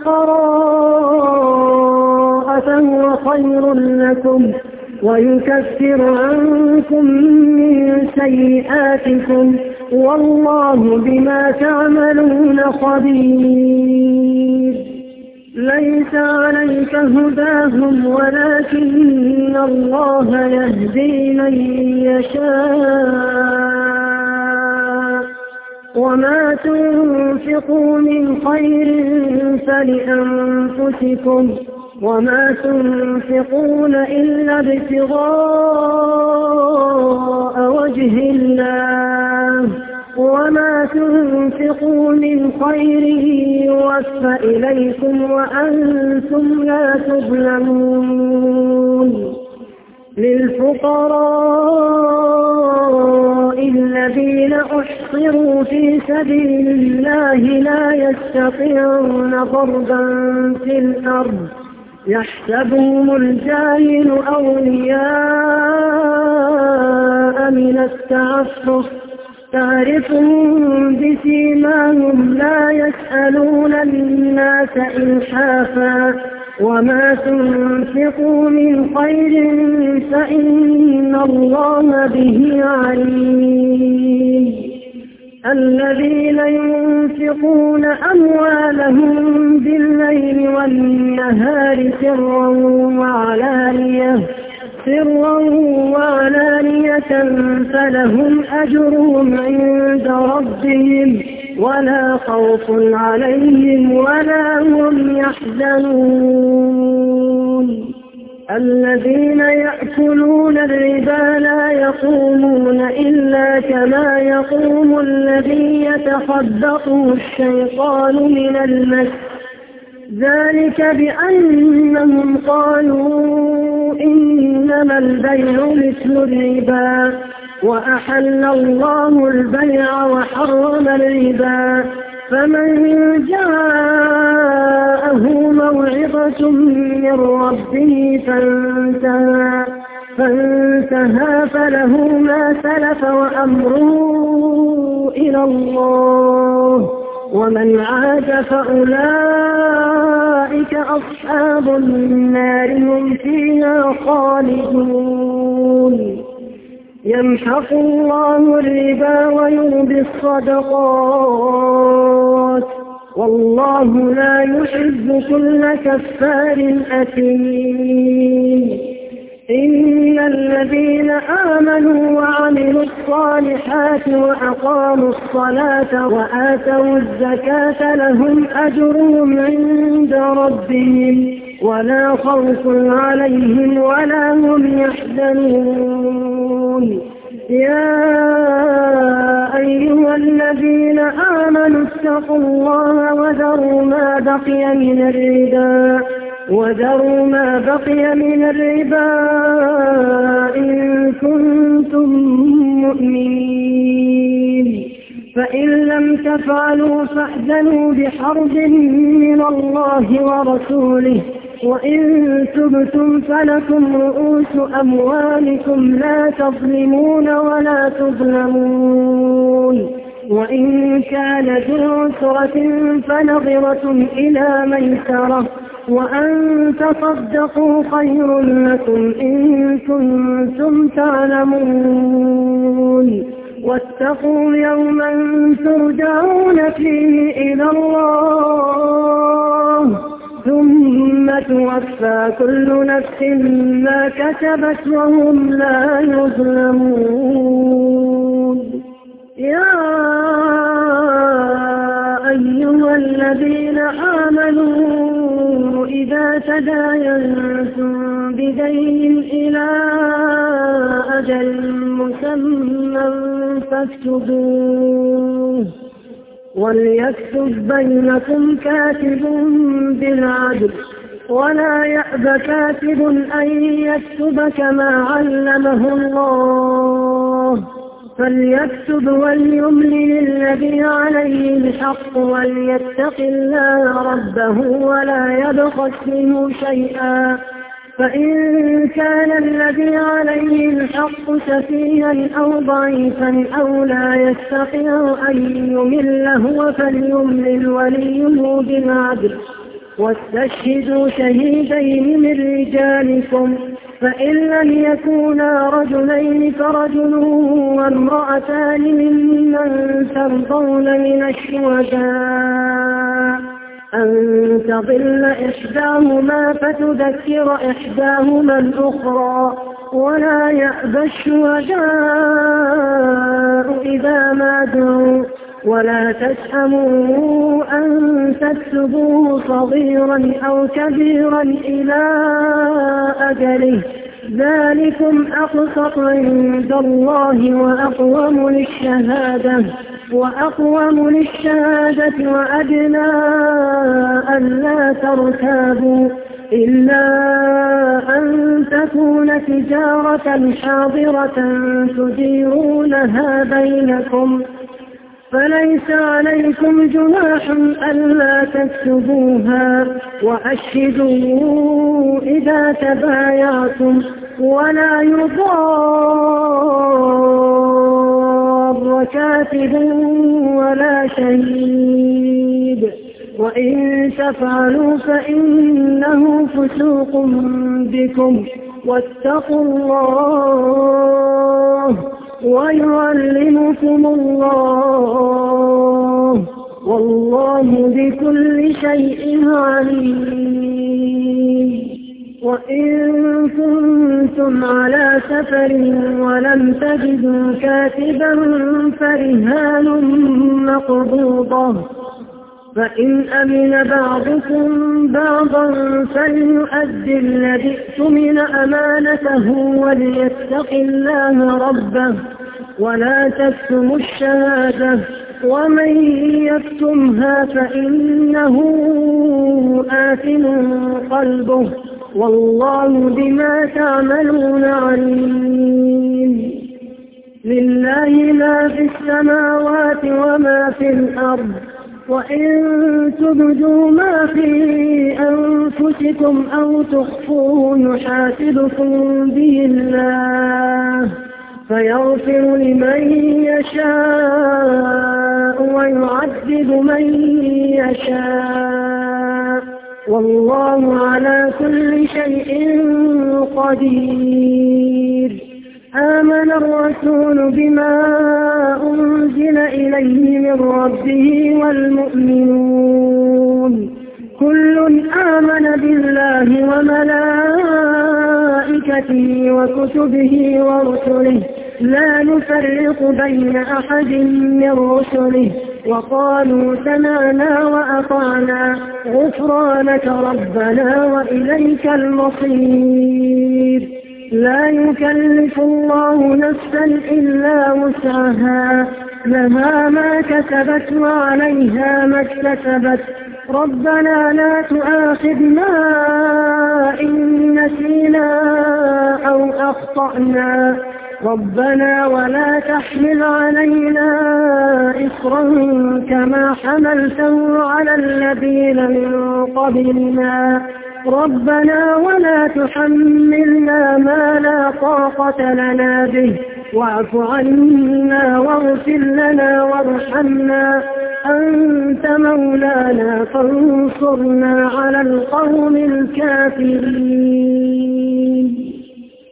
الفقراء فهو خير لكم ويكفر عنكم من سيئاتكم والله بما تعملون خبير ليس عليك هداهم ولكن الله يهدي من يشاء وما تنفقوا من خير فلأنفسكم وما تنفقون إلا ابتغاء وجه الله وما تنفقوا من خير يوفى إليكم وأنتم لا تظلمون للفقراء الذين أحصروا في سبيل الله لا يستطيعون ضربا في الأرض يحسبهم الجاهل أولياء من التعفف تعرفهم بسيماهم لا يسألون الناس إلحافا وما تنفقوا من خير فإن الله به عليم الذين ينفقون أموالهم بالليل والنهار سرا وعلانية سرا وعلانية فلهم أجرهم عند ربهم ولا خوف عليهم ولا هم يحزنون الذين يأكلون الربا لا يقومون إلا كما يقوم الذي يتخبطه الشيطان من المس ذلك بأنهم قالوا إنما البيع مثل الربا وأحل الله البيع وحرم الربا فمن جاءه موعظة من ربه فانتهى, فانتهى فله ما سلف وأمره إلى الله ومن عاد فأولئك أصحاب النار هم فيها خالدون يمحق الله الربا ويربي الصدقات والله لا يحب كل كفار أثيم إن الذين آمنوا وعملوا الصالحات وأقاموا الصلاة وآتوا الزكاة لهم أجرهم عند ربهم ولا خوف عليهم ولا هم يحزنون يا أيها الذين آمنوا اتقوا الله وذروا ما بقي من الربا وذروا ما بقي من الربا إن كنتم مؤمنين فإن لم تفعلوا فاحذروا بحرب من الله ورسوله وإن تبتم فلكم رؤوس أموالكم لا تظلمون ولا تظلمون وإن كان ذو عسرة فنظرة إلى ميسرة وأن تصدقوا خير لكم إن كنتم تعلمون واتقوا يوما ترجعون فيه إلى الله ثم توفى كل نفس ما كسبت وهم لا يظلمون يا أيها الذين آمنوا تداينتم بدين إلى أجل مسمى فاكتبوه وليكتب بينكم كاتب بالعدل ولا يأب كاتب أن يكتب كما علمه الله فليكتب وليملل الذي عليه الحق وليتق الله ربه ولا يبخس منه شيئا فإن كان الذي عليه الحق سفيها أو ضعيفا أو لا يستطيع أن يمل هو فليملل وليه بالعدل واستشهدوا شهيدين من رجالكم فإن لم يكونا رجلين فرجل وامرأتان ممن ترضون من الشهداء أن تضل إحداهما فتذكر إحداهما الأخرى ولا يأبى الشهداء إذا ما دعوا ولا تسأموا أن تكتبوه صغيرا أو كبيرا إلى أجله ذلكم أقسط عند الله وأقوم للشهادة وأقوم للشهادة وأدنى ألا ترتابوا إلا أن تكون تجارة حاضرة تديرونها بينكم فليس عليكم جناح ألا تكتبوها وأشهدوا إذا تبايعتم ولا يضار كاتب ولا شهيد وإن تفعلوا فإنه فسوق بكم واتقوا الله ويعلمكم الله والله بكل شيء عليم وإن كنتم على سفر ولم تجدوا كاتبا فرهان مقبوضة فإن أمن بعضكم بعضا فليؤدي الذي اؤتمن أمانته وليتق الله ربه ولا تكتموا الشهادة ومن يكتمها فإنه آثم قلبه والله بما تعملون عليم لله ما في السماوات وما في الأرض وإن تبدوا ما في أنفسكم أو تخفوه يحاسبكم به الله فيغفر لمن يشاء ويعذب من يشاء والله على كل شيء قدير آمن الرسول بما أنزل إليه من ربه والمؤمنون كل آمن بالله وملائكته وكتبه ورسله لا نفرق بين أحد من رسله وقالوا سمعنا وأطعنا غفرانك ربنا وإليك المصير لا يكلف الله نفسا إلا وسعها لها ما كسبت وعليها ما اكتسبت ربنا لا تؤاخذنا إن نسينا أو أخطأنا ربنا ولا تحمل علينا إصرا كما حملته على الذين من قبلنا ربنا ولا تحملنا ما لا طاقة لنا به واعف عنا واغفر لنا وارحمنا أنت مولانا فانصرنا على القوم الكافرين